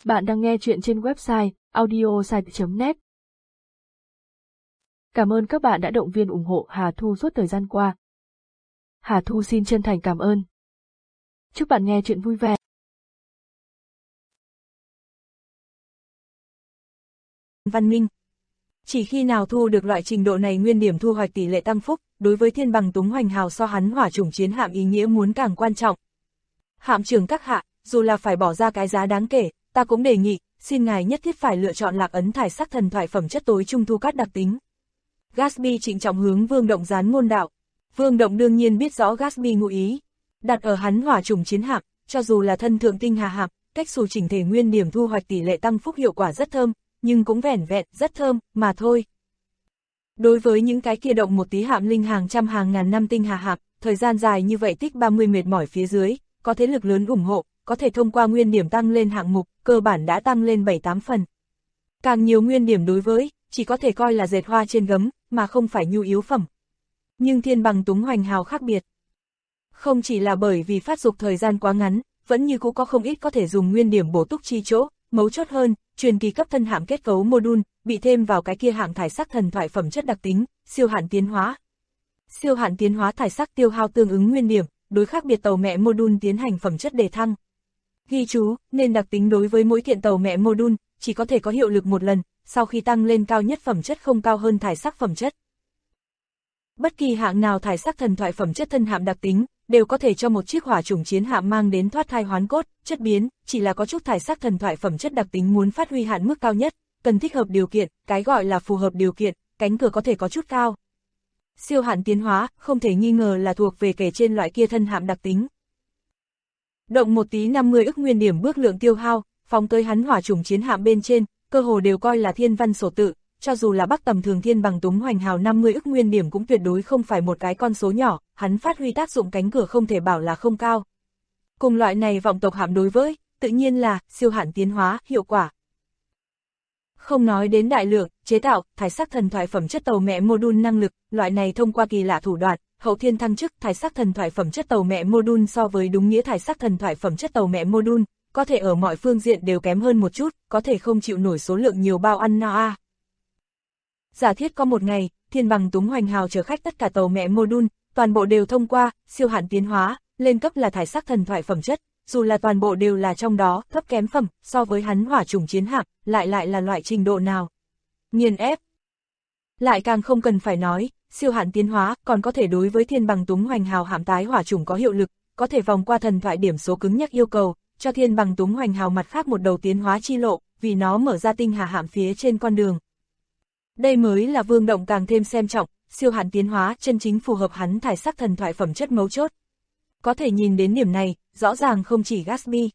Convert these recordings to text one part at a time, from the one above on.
Bạn đang nghe chuyện trên website audiosite.net. Cảm ơn các bạn đã động viên ủng hộ Hà Thu suốt thời gian qua. Hà Thu xin chân thành cảm ơn. Chúc bạn nghe chuyện vui vẻ. Văn Minh. Chỉ khi nào thu được loại trình độ này nguyên điểm thu hoạch tỷ lệ tăng phúc, đối với thiên bằng Túng Hoành Hào so hắn hỏa chủng chiến hạm ý nghĩa muốn càng quan trọng. Hạm trưởng các hạ, dù là phải bỏ ra cái giá đáng kể, ta cũng đề nghị, xin ngài nhất thiết phải lựa chọn lạc ấn thải sắc thần thoại phẩm chất tối trung thu cát đặc tính. Gatsby trịnh trọng hướng Vương Động gián môn đạo. Vương Động đương nhiên biết rõ Gatsby ngụ ý. Đặt ở hắn hỏa chủng chiến hạm, cho dù là thân thượng tinh hà hạm, cách xù chỉnh thể nguyên điểm thu hoạch tỷ lệ tăng phúc hiệu quả rất thơm, nhưng cũng vẻn vẹn, rất thơm, mà thôi. Đối với những cái kia động một tí hạm linh hàng trăm hàng ngàn năm tinh hà hạm, thời gian dài như vậy tích 30 mệt mỏi phía dưới, có thế lực lớn ủng hộ, có thể thông qua nguyên điểm tăng lên hạng mục, cơ bản đã tăng lên 7-8 phần. Càng nhiều nguyên điểm đối với, chỉ có thể coi là dệt hoa trên gấm, mà không phải nhu yếu phẩm. Nhưng thiên bằng Túng Hoành Hào khác biệt. Không chỉ là bởi vì phát dục thời gian quá ngắn, vẫn như cũ có không ít có thể dùng nguyên điểm bổ túc chi chỗ, mấu chốt hơn, truyền kỳ cấp thân hạm kết cấu module, bị thêm vào cái kia hạng thải sắc thần thoại phẩm chất đặc tính, siêu hạn tiến hóa. Siêu hạn tiến hóa thải sắc tiêu hao tương ứng nguyên điểm, đối khác biệt tàu mẹ module tiến hành phẩm chất đề thăng. Ghi chú, nên đặc tính đối với mỗi kiện tàu mẹ module, chỉ có thể có hiệu lực một lần, sau khi tăng lên cao nhất phẩm chất không cao hơn thải sắc phẩm chất. Bất kỳ hạng nào thải sắc thần thoại phẩm chất thân hạm đặc tính, đều có thể cho một chiếc hỏa chủng chiến hạm mang đến thoát thai hoán cốt, chất biến, chỉ là có chút thải sắc thần thoại phẩm chất đặc tính muốn phát huy hạn mức cao nhất, cần thích hợp điều kiện, cái gọi là phù hợp điều kiện, cánh cửa có thể có chút cao. Siêu hạn tiến hóa, không thể nghi ngờ là thuộc về kể trên loại kia thân hạm đặc tính. Động một tí 50 ức nguyên điểm bước lượng tiêu hao, phóng tới hắn hỏa chủng chiến hạm bên trên, cơ hồ đều coi là thiên văn sổ tự, cho dù là bắc tầm thường thiên bằng Túng Hoành Hào 50 ức nguyên điểm cũng tuyệt đối không phải một cái con số nhỏ, hắn phát huy tác dụng cánh cửa không thể bảo là không cao. Cùng loại này vọng tộc hạm đối với, tự nhiên là, siêu hạn tiến hóa, hiệu quả. Không nói đến đại lượng, chế tạo, thải sắc thần thoại phẩm chất tàu mẹ module năng lực, loại này thông qua kỳ lạ thủ đoạn, hậu thiên thăng chức, thải sắc thần thoại phẩm chất tàu mẹ module so với đúng nghĩa thải sắc thần thoại phẩm chất tàu mẹ module, có thể ở mọi phương diện đều kém hơn một chút, có thể không chịu nổi số lượng nhiều bao ăn no a. Giả thiết có một ngày, thiên bằng Túng Hoành Hào chở khách tất cả tàu mẹ module, toàn bộ đều thông qua, siêu hạn tiến hóa, lên cấp là thải sắc thần thoại phẩm chất, dù là toàn bộ đều là trong đó, thấp kém phẩm, so với hắn hỏa chủng chiến hạm, lại là loại trình độ nào. Nghiền ép. Lại càng không cần phải nói, siêu hạn tiến hóa còn có thể đối với thiên bằng Túng Hoành Hào hạm tái hỏa chủng có hiệu lực, có thể vòng qua thần thoại điểm số cứng nhắc yêu cầu, cho thiên bằng Túng Hoành Hào mặt khác một đầu tiến hóa chi lộ, vì nó mở ra tinh hà hạm phía trên con đường. Đây mới là Vương Động càng thêm xem trọng, siêu hạn tiến hóa chân chính phù hợp hắn thải sắc thần thoại phẩm chất mấu chốt. Có thể nhìn đến điểm này, rõ ràng không chỉ Gatsby.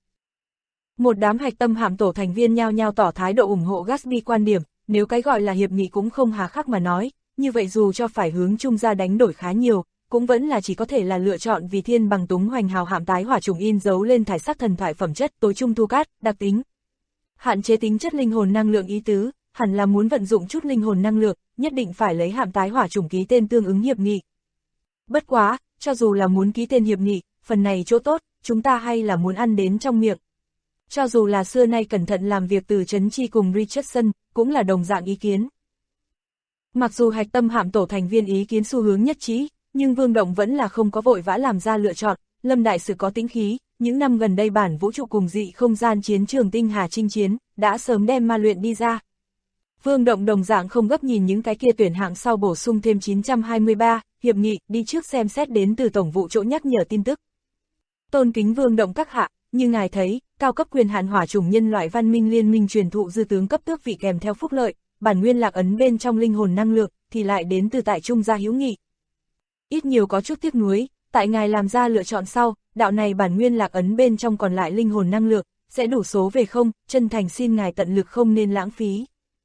Một đám hạch tâm hạm tổ thành viên nhao nhao tỏ thái độ ủng hộ Gatsby quan điểm, nếu cái gọi là hiệp nghị cũng không hà khắc mà nói, như vậy dù cho phải hướng chung ra đánh đổi khá nhiều, cũng vẫn là chỉ có thể là lựa chọn vì thiên bằng Túng Hoành Hào hạm tái hỏa trùng in dấu lên thải sắc thần thoại phẩm chất tối trung thu cát, đặc tính. Hạn chế tính chất linh hồn năng lượng ý tứ, hẳn là muốn vận dụng chút linh hồn năng lượng, nhất định phải lấy hạm tái hỏa trùng ký tên tương ứng hiệp nghị. Bất quá, cho dù là muốn ký tên hiệp nghị, phần này chỗ tốt, chúng ta hay là muốn ăn đến trong miệng. Cho dù là xưa nay cẩn thận làm việc từ Trấn Chi cùng Richardson, cũng là đồng dạng ý kiến. Mặc dù hạch tâm hạm tổ thành viên ý kiến xu hướng nhất trí, nhưng Vương Động vẫn là không có vội vã làm ra lựa chọn, Lâm Đại Sử có tĩnh khí, những năm gần đây bản vũ trụ cùng dị không gian chiến trường tinh hà chinh chiến, đã sớm đem ma luyện đi ra. Vương Động đồng dạng không gấp nhìn những cái kia tuyển hạng sau bổ sung thêm 923, hiệp nghị, đi trước xem xét đến từ tổng vụ chỗ nhắc nhở tin tức. Tôn kính Vương Động các hạ, như ngài thấy, cao cấp quyền hạn hỏa chủng nhân loại văn minh liên minh truyền thụ dư tướng cấp tước vị kèm theo phúc lợi, bản nguyên lạc ấn bên trong linh hồn năng lượng, thì lại đến từ tại trung gia hữu nghị. Ít nhiều có chút tiếc nuối, tại ngài làm ra lựa chọn sau, đạo này bản nguyên lạc ấn bên trong còn lại linh hồn năng lượng, sẽ đủ số về không, chân thành xin ngài tận lực không nên lãng phí.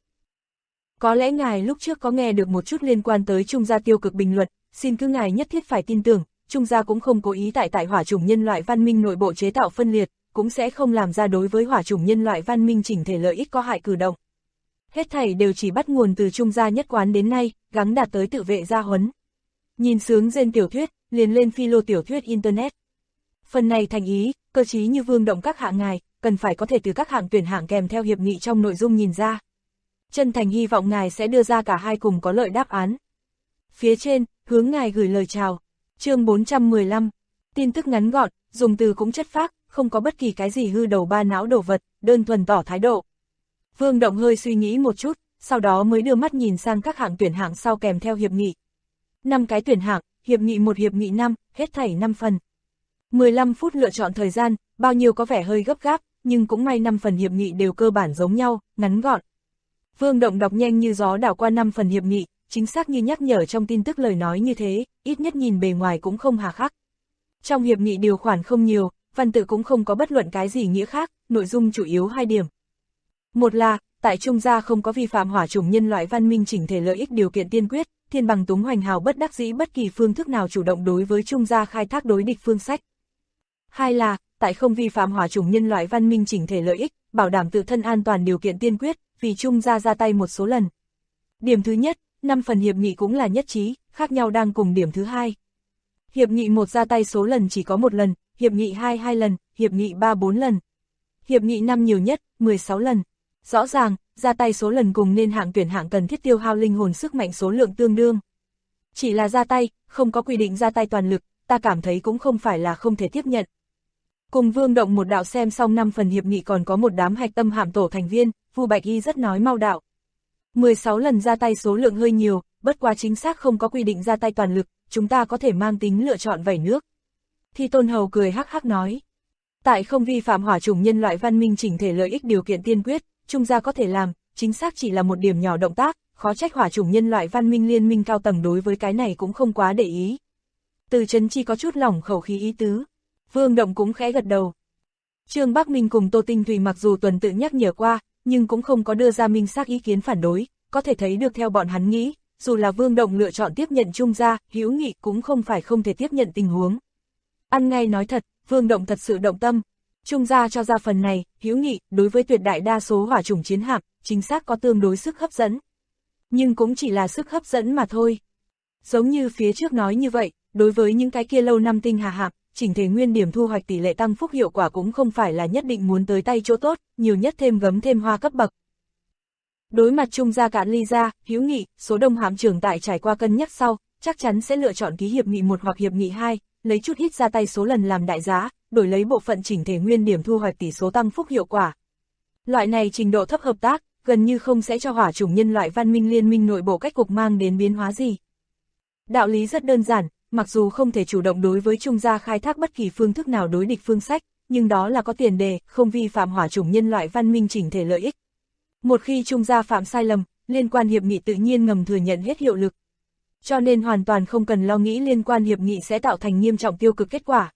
Có lẽ ngài lúc trước có nghe được một chút liên quan tới trung gia tiêu cực bình luận, xin cứ ngài nhất thiết phải tin tưởng, trung gia cũng không cố ý tại hỏa chủng nhân loại văn minh nội bộ chế tạo phân liệt, cũng sẽ không làm ra đối với hỏa chủng nhân loại văn minh chỉnh thể lợi ích có hại cử động. Hết thảy đều chỉ bắt nguồn từ trung gia nhất quán đến nay, gắng đạt tới tự vệ gia huấn. Nhìn sướng rên tiểu thuyết, liền lên philo tiểu thuyết internet. Phần này thành ý, cơ trí như Vương Động các hạ ngài, cần phải có thể từ các hạng tuyển hạng kèm theo hiệp nghị trong nội dung nhìn ra. Chân thành hy vọng ngài sẽ đưa ra cả hai cùng có lợi đáp án. Phía trên, hướng ngài gửi lời chào. Chương 415. Tin tức ngắn gọn, dùng từ cũng chất phác, không có bất kỳ cái gì hư đầu ba não đồ vật, đơn thuần tỏ thái độ. Vương Động hơi suy nghĩ một chút, sau đó mới đưa mắt nhìn sang các hạng tuyển hạng sau kèm theo hiệp nghị. 5 cái tuyển hạng, hiệp nghị 1 hiệp nghị 5, hết thảy 5 phần. 15 phút lựa chọn thời gian, bao nhiêu có vẻ hơi gấp gáp, nhưng cũng may 5 phần hiệp nghị đều cơ bản giống nhau, ngắn gọn. Vương Động đọc nhanh như gió đảo qua 5 phần hiệp nghị, chính xác như nhắc nhở trong tin tức lời nói như thế, ít nhất nhìn bề ngoài cũng không hà khắc. Trong hiệp nghị điều khoản không nhiều, văn tự cũng không có bất luận cái gì nghĩa khác, nội dung chủ yếu 2 điểm. Một là, tại Trung gia không có vi phạm hỏa chủng nhân loại văn minh chỉnh thể lợi ích điều kiện tiên quyết, Thiên Bằng Túng Hoành Hào bất đắc dĩ bất kỳ phương thức nào chủ động đối với Trung gia khai thác đối địch phương sách. Hai là, tại không vi phạm hỏa chủng nhân loại văn minh chỉnh thể lợi ích, bảo đảm tự thân an toàn điều kiện tiên quyết, vì Trung gia ra tay một số lần. Điểm thứ nhất, 5 phần hiệp nghị cũng là nhất trí, khác nhau đang cùng điểm thứ hai. Hiệp nghị 1 ra tay số lần chỉ có 1 lần, hiệp nghị 2 2 lần, hiệp nghị 3 4 lần. Hiệp nghị 5 nhiều nhất, 16 lần. Rõ ràng, ra tay số lần cùng nên hạng tuyển hạng cần thiết tiêu hao linh hồn sức mạnh số lượng tương đương. Chỉ là ra tay, không có quy định ra tay toàn lực, ta cảm thấy cũng không phải là không thể tiếp nhận. Cùng Vương Động một đạo xem xong 5 phần hiệp nghị còn có một đám hạch tâm hạm tổ thành viên, Vu Bạch Y rất nói mau đạo. 16 lần ra tay số lượng hơi nhiều, bất quá chính xác không có quy định ra tay toàn lực, chúng ta có thể mang tính lựa chọn vẩy nước. Thi Tôn Hầu cười hắc hắc nói. Tại không vi phạm hỏa chủng nhân loại văn minh chỉnh thể lợi ích điều kiện tiên quyết, Trung gia có thể làm, chính xác chỉ là một điểm nhỏ động tác, khó trách hỏa chủng nhân loại văn minh liên minh cao tầng đối với cái này cũng không quá để ý. Từ Trấn Chi có chút lỏng khẩu khí ý tứ. Vương Động cũng khẽ gật đầu. Trương Bắc Minh cùng Tô Tinh Thùy mặc dù tuần tự nhắc nhở qua, nhưng cũng không có đưa ra minh xác ý kiến phản đối, có thể thấy được theo bọn hắn nghĩ, dù là Vương Động lựa chọn tiếp nhận Trung gia, hữu nghị cũng không phải không thể tiếp nhận tình huống. Ăn ngay nói thật, Vương Động thật sự động tâm. Trung gia cho ra phần này, hữu nghị, đối với tuyệt đại đa số hỏa chủng chiến hạm, chính xác có tương đối sức hấp dẫn. Nhưng cũng chỉ là sức hấp dẫn mà thôi. Giống như phía trước nói như vậy, đối với những cái kia lâu năm tinh hà hạm, chỉnh thể nguyên điểm thu hoạch tỷ lệ tăng phúc hiệu quả cũng không phải là nhất định muốn tới tay chỗ tốt, nhiều nhất thêm gấm thêm hoa cấp bậc. Đối mặt Trung gia Cạn Ly gia, hữu nghị, số đông hạm trưởng tại trải qua cân nhắc sau, chắc chắn sẽ lựa chọn ký hiệp nghị 1 hoặc hiệp nghị 2, lấy chút ít ra tay số lần làm đại giá, đổi lấy bộ phận chỉnh thể nguyên điểm thu hoạch tỷ số tăng phúc hiệu quả. Loại này trình độ thấp hợp tác, gần như không sẽ cho hỏa chủng nhân loại văn minh liên minh nội bộ cách cục mang đến biến hóa gì. Đạo lý rất đơn giản, mặc dù không thể chủ động đối với Trung gia khai thác bất kỳ phương thức nào đối địch phương sách, nhưng đó là có tiền đề, không vi phạm hỏa chủng nhân loại văn minh chỉnh thể lợi ích. Một khi Trung gia phạm sai lầm, liên quan hiệp nghị tự nhiên ngầm thừa nhận hết hiệu lực. Cho nên hoàn toàn không cần lo nghĩ liên quan hiệp nghị sẽ tạo thành nghiêm trọng tiêu cực kết quả.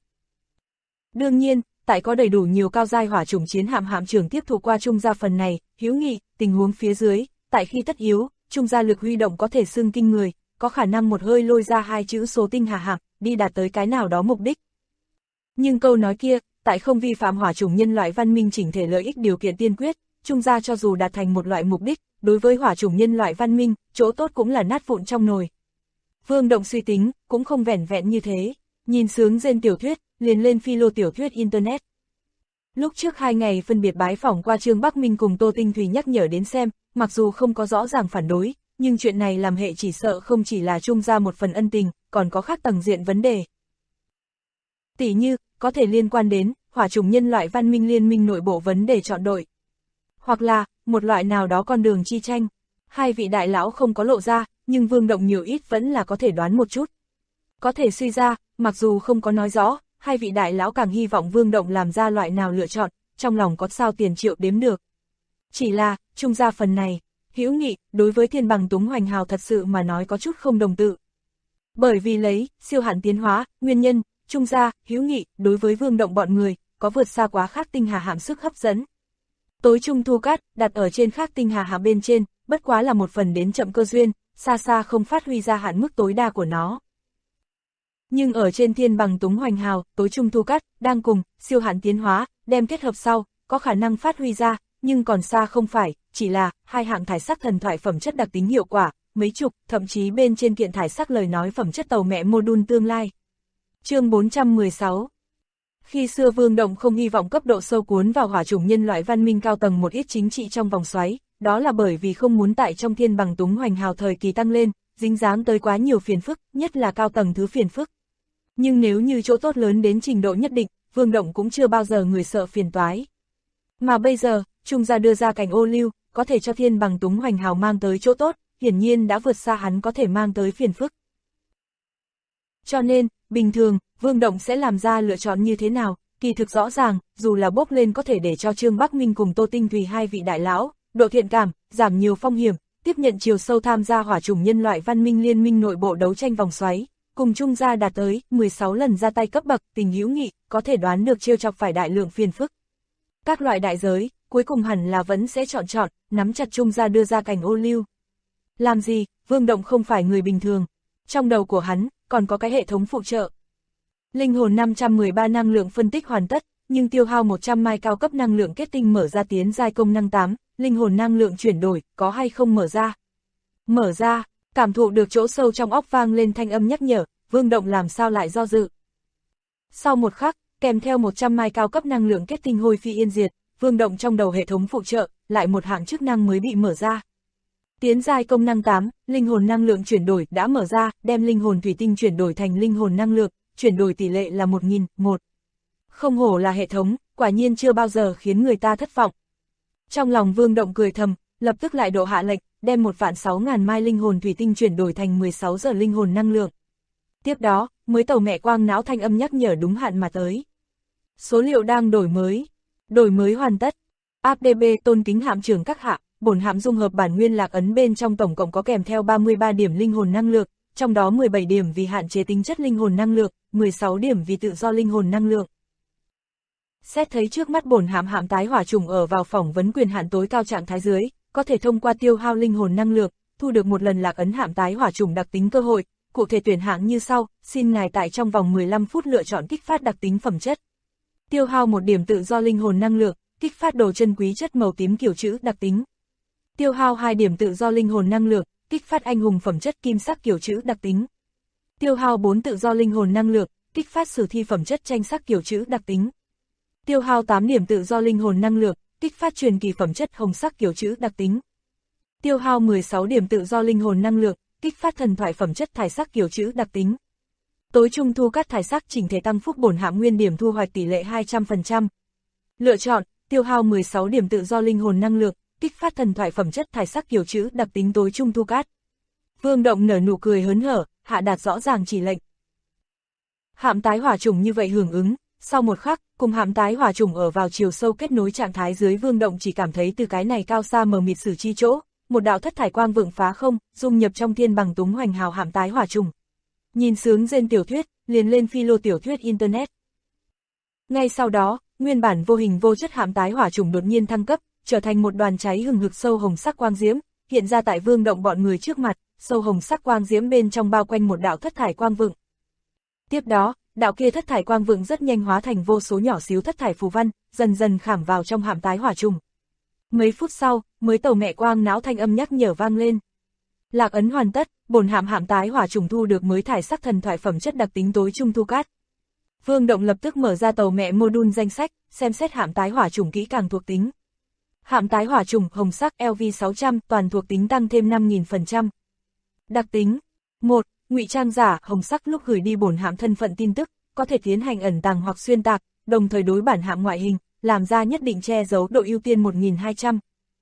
Đương nhiên, tại có đầy đủ nhiều cao giai hỏa chủng chiến hạm hạm trưởng tiếp thụ qua Trung gia phần này, hữu nghị, tình huống phía dưới, tại khi tất yếu, Trung gia lực huy động có thể xưng kinh người, có khả năng một hơi lôi ra 2 chữ số tinh hà hạm, đi đạt tới cái nào đó mục đích. Nhưng câu nói kia, tại không vi phạm hỏa chủng nhân loại văn minh chỉnh thể lợi ích điều kiện tiên quyết, Trung gia cho dù đạt thành một loại mục đích, đối với hỏa chủng nhân loại văn minh, chỗ tốt cũng là nát vụn trong nồi. Vương Động suy tính, cũng không vẻn vẹn như thế, nhìn sướng rên tiểu thuyết, liền lên philo tiểu thuyết Internet. Lúc trước 2 ngày phân biệt bái phỏng qua Trương Bắc Minh cùng Tô Tinh Thùy nhắc nhở đến xem, mặc dù không có rõ ràng phản đối, nhưng chuyện này làm hệ chỉ sợ không chỉ là Trung gia một phần ân tình, còn có khác tầng diện vấn đề. Tỷ như, có thể liên quan đến, hỏa chủng nhân loại văn minh liên minh nội bộ vấn đề chọn đội. Hoặc là, một loại nào đó con đường chi tranh. 2 vị đại lão không có lộ ra, nhưng Vương Động nhiều ít vẫn là có thể đoán một chút. Có thể suy ra, mặc dù không có nói rõ, 2 vị đại lão càng hy vọng Vương Động làm ra loại nào lựa chọn, trong lòng có sao tiền triệu đếm được. Chỉ là, Trung gia phần này, hữu nghị, đối với Thiên Bằng Túng Hoành Hào thật sự mà nói có chút không đồng tự. Bởi vì lấy, siêu hạn tiến hóa, nguyên nhân, Trung gia, hữu nghị, đối với Vương Động bọn người, có vượt xa quá khác tinh hà hạm sức hấp dẫn. Tối trung thu cát, đặt ở trên khác tinh hà hạm bên trên, bất quá là một phần đến chậm cơ duyên, xa xa không phát huy ra hạn mức tối đa của nó. Nhưng ở trên Thiên Bằng Túng Hoành Hào, tối trung thu cát, đang cùng, siêu hạn tiến hóa, đem kết hợp sau, có khả năng phát huy ra, nhưng còn xa không phải, chỉ là, 2 hạng thải sắc thần thoại phẩm chất đặc tính hiệu quả, mấy chục, thậm chí bên trên kiện thải sắc lời nói phẩm chất tàu mẹ mô đun tương lai. Chương 416. Khi xưa Vương Động không hy vọng cấp độ sâu cuốn vào hỏa chủng nhân loại văn minh cao tầng một ít chính trị trong vòng xoáy, đó là bởi vì không muốn tại trong thiên bằng túng hoành hào thời kỳ tăng lên, dính dáng tới quá nhiều phiền phức, nhất là cao tầng thứ phiền phức. Nhưng nếu như chỗ tốt lớn đến trình độ nhất định, Vương Động cũng chưa bao giờ người sợ phiền toái. Mà bây giờ, Trung gia đưa ra cảnh ô lưu, có thể cho thiên bằng túng hoành hào mang tới chỗ tốt, hiển nhiên đã vượt xa hắn có thể mang tới phiền phức. Cho nên, bình thường, Vương Động sẽ làm ra lựa chọn như thế nào, kỳ thực rõ ràng, dù là bốc lên có thể để cho Trương Bắc Minh cùng Tô Tinh Thùy hai vị đại lão, độ thiện cảm, giảm nhiều phong hiểm, tiếp nhận chiều sâu tham gia hỏa chủng nhân loại văn minh liên minh nội bộ đấu tranh vòng xoáy, cùng Trung gia đạt tới 16 lần ra tay cấp bậc tình hữu nghị, có thể đoán được trêu chọc phải đại lượng phiền phức. Các loại đại giới, cuối cùng hẳn là vẫn sẽ chọn, nắm chặt Trung gia đưa ra cảnh ô lưu. Làm gì, Vương Động không phải người bình thường. Trong đầu của hắn, còn có cái hệ thống phụ trợ. Linh hồn 513 năng lượng phân tích hoàn tất, nhưng tiêu hao 100 mai cao cấp năng lượng kết tinh mở ra tiến giai công năng 8, linh hồn năng lượng chuyển đổi, có hay không mở ra? Mở ra, cảm thụ được chỗ sâu trong óc vang lên thanh âm nhắc nhở, Vương Động làm sao lại do dự. Sau một khắc, kèm theo 100 mai cao cấp năng lượng kết tinh hôi phi yên diệt, Vương Động trong đầu hệ thống phụ trợ, lại một hạng chức năng mới bị mở ra. Tiến giai công năng 8, linh hồn năng lượng chuyển đổi đã mở ra, đem linh hồn thủy tinh chuyển đổi thành linh hồn năng lượng, chuyển đổi tỷ lệ là 1001. Không hổ là hệ thống, quả nhiên chưa bao giờ khiến người ta thất vọng. Trong lòng Vương Động cười thầm, lập tức lại độ hạ lệnh, đem 1.600.000 mai linh hồn thủy tinh chuyển đổi thành 16 giờ linh hồn năng lượng. Tiếp đó, mới tàu mẹ quang não thanh âm nhắc nhở đúng hạn mà tới. Số liệu đang đổi mới hoàn tất. APB tôn kính hạm trưởng các hạ, bổn hạm dung hợp bản nguyên lạc ấn bên trong tổng cộng có kèm theo 33 điểm linh hồn năng lượng, trong đó 17 điểm vì hạn chế tính chất linh hồn năng lượng, 16 điểm vì tự do linh hồn năng lượng. Xét thấy trước mắt bổn hạm hạm tái hỏa trùng ở vào phỏng vấn quyền hạn tối cao trạng thái dưới, có thể thông qua tiêu hao linh hồn năng lượng, thu được một lần lạc ấn hạm tái hỏa trùng đặc tính cơ hội, cụ thể tuyển hạng như sau, xin ngài tại trong vòng 15 phút lựa chọn kích phát đặc tính phẩm chất. Tiêu hao 1 điểm tự do linh hồn năng lượng, kích phát đồ chân quý chất màu tím kiểu chữ đặc tính. Tiêu hao 2 điểm tự do linh hồn năng lượng, kích phát anh hùng phẩm chất kim sắc kiểu chữ đặc tính. Tiêu hao 4 tự do linh hồn năng lượng, kích phát sử thi phẩm chất tranh sắc kiểu chữ đặc tính. Tiêu hao 8 điểm tự do linh hồn năng lượng, kích phát truyền kỳ phẩm chất hồng sắc kiểu chữ đặc tính. Tiêu hao 16 điểm tự do linh hồn năng lượng, kích phát thần thoại phẩm chất thải sắc kiểu chữ đặc tính. Tối trung thu cát thải sắc chỉnh thể tăng phúc bổn hạm nguyên điểm thu hoạch tỷ lệ 200%. Lựa chọn, tiêu hao 16 điểm tự do linh hồn năng lượng, kích phát thần thoại phẩm chất thải sắc kiểu chữ đặc tính tối trung thu cát. Vương Động nở nụ cười hớn hở, hạ đạt rõ ràng chỉ lệnh. Hạm tái hỏa trùng như vậy hưởng ứng, sau một khắc, cùng hạm tái hỏa trùng ở vào chiều sâu kết nối trạng thái dưới Vương Động chỉ cảm thấy từ cái này cao xa mờ mịt sử chi chỗ, một đạo thất thải quang vượng phá không, dung nhập trong thiên bằng túng hoành hào hạm tái hỏa trùng. Nhìn sướng rên tiểu thuyết, liền lên philo tiểu thuyết internet. Ngay sau đó, nguyên bản vô hình vô chất hạm tái hỏa trùng đột nhiên thăng cấp, trở thành một đoàn cháy hừng hực sâu hồng sắc quang diễm, hiện ra tại Vương Động bọn người trước mặt, sâu hồng sắc quang diễm bên trong bao quanh một đạo thất thải quang vượng. Tiếp đó, đạo kia thất thải quang vượng rất nhanh hóa thành vô số nhỏ xíu thất thải phù văn, dần dần khảm vào trong hạm tái hỏa trùng. Mấy phút sau, mới tàu mẹ quang não thanh âm nhắc nhở vang lên. Lạc ấn hoàn tất, bổn hạm hạm tái hỏa trùng thu được mới thải sắc thần thoại phẩm chất đặc tính tối trung thu cát. Vương Động lập tức mở ra tàu mẹ module danh sách, xem xét hạm tái hỏa trùng kỹ càng thuộc tính. Hạm tái hỏa trùng hồng sắc LV600 toàn thuộc tính tăng thêm 5000%. Đặc tính 1. Ngụy trang giả hồng sắc lúc gửi đi bổn hạm thân phận tin tức, có thể tiến hành ẩn tàng hoặc xuyên tạc, đồng thời đối bản hạm ngoại hình, làm ra nhất định che giấu độ ưu tiên 1200.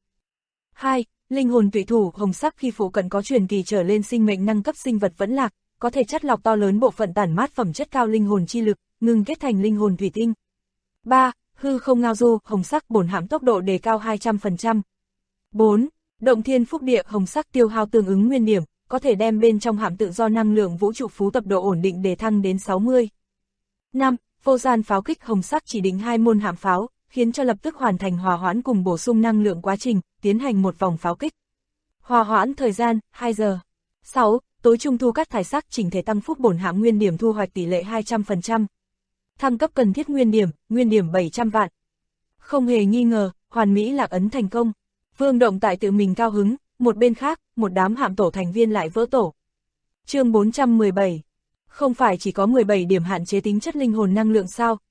2. Linh hồn tùy thủ hồng sắc khi phụ cận có truyền kỳ trở lên sinh mệnh năng cấp sinh vật vẫn lạc, có thể chắt lọc to lớn bộ phận tản mát phẩm chất cao linh hồn chi lực, ngừng kết thành linh hồn thủy tinh. 3. Hư không ngao du hồng sắc bổn hạm tốc độ đề cao 200%. 4. Động thiên phúc địa hồng sắc tiêu hao tương ứng nguyên điểm, có thể đem bên trong hạm tự do năng lượng vũ trụ phú tập độ ổn định để thăng đến 60. 5. Vô gian pháo kích hồng sắc chỉ định 2 môn hạm pháo, khiến cho lập tức hoàn thành hòa hoãn cùng bổ sung năng lượng quá trình, tiến hành một vòng pháo kích. Hòa hoãn thời gian, 2 giờ. 6. Tối trung thu cát thải sắc chỉnh thể tăng phúc bổn hạm nguyên điểm thu hoạch tỷ lệ 200%. Thăng cấp cần thiết nguyên điểm 700 vạn. Không hề nghi ngờ, hoàn mỹ lạc ấn thành công. Vương Động tại tự mình cao hứng, một bên khác, một đám hạm tổ thành viên lại vỡ tổ. Chương 417. Không phải chỉ có 17 điểm hạn chế tính chất linh hồn năng lượng sao,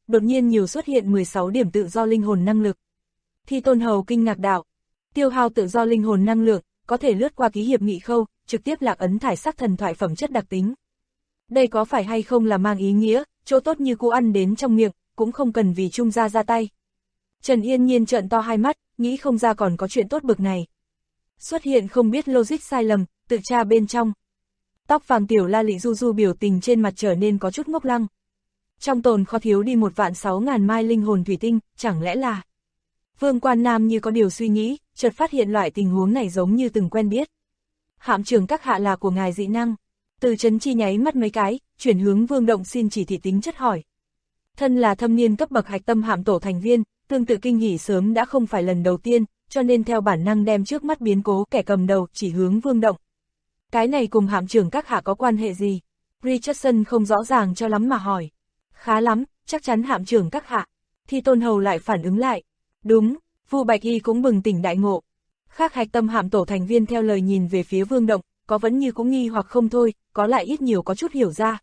đột nhiên nhiều xuất hiện 16 điểm tự do linh hồn năng lực. Thi Tôn Hầu kinh ngạc đạo, tiêu hao tự do linh hồn năng lượng, có thể lướt qua ký hiệp nghị khâu, trực tiếp lạc ấn thải sắc thần thoại phẩm chất đặc tính. Đây có phải hay không là mang ý nghĩa, chỗ tốt như cô ăn đến trong miệng, cũng không cần vì Trung gia ra tay. Trần Yên Nhiên trợn to hai mắt, nghĩ không ra còn có chuyện tốt bực này. Xuất hiện không biết logic sai lầm, tự tra bên trong. Tóc vàng tiểu La Lị Du Du biểu tình trên mặt trở nên có chút ngốc lăng. Trong tồn kho thiếu đi 1.600.000 mai linh hồn thủy tinh, chẳng lẽ là... Vương Quan Nam như có điều suy nghĩ, chợt phát hiện loại tình huống này giống như từng quen biết. Hạm trưởng các hạ là của ngài dị năng. Từ Trấn Chi nháy mắt mấy cái, chuyển hướng Vương Động xin chỉ thị tính chất hỏi. Thân là thâm niên cấp bậc hạch tâm hạm tổ thành viên, tương tự kinh hỉ sớm đã không phải lần đầu tiên, cho nên theo bản năng đem trước mắt biến cố kẻ cầm đầu chỉ hướng Vương Động. Cái này cùng hạm trưởng các hạ có quan hệ gì? Richardson không rõ ràng cho lắm mà hỏi. Khá lắm, chắc chắn hạm trưởng các hạ. Thi Tôn Hầu lại phản ứng lại. Đúng, Vu Bạch Y cũng bừng tỉnh đại ngộ. Khác hạch tâm hạm tổ thành viên theo lời nhìn về phía Vương Động, có vẫn như cũng nghi hoặc không thôi, có lại ít nhiều có chút hiểu ra.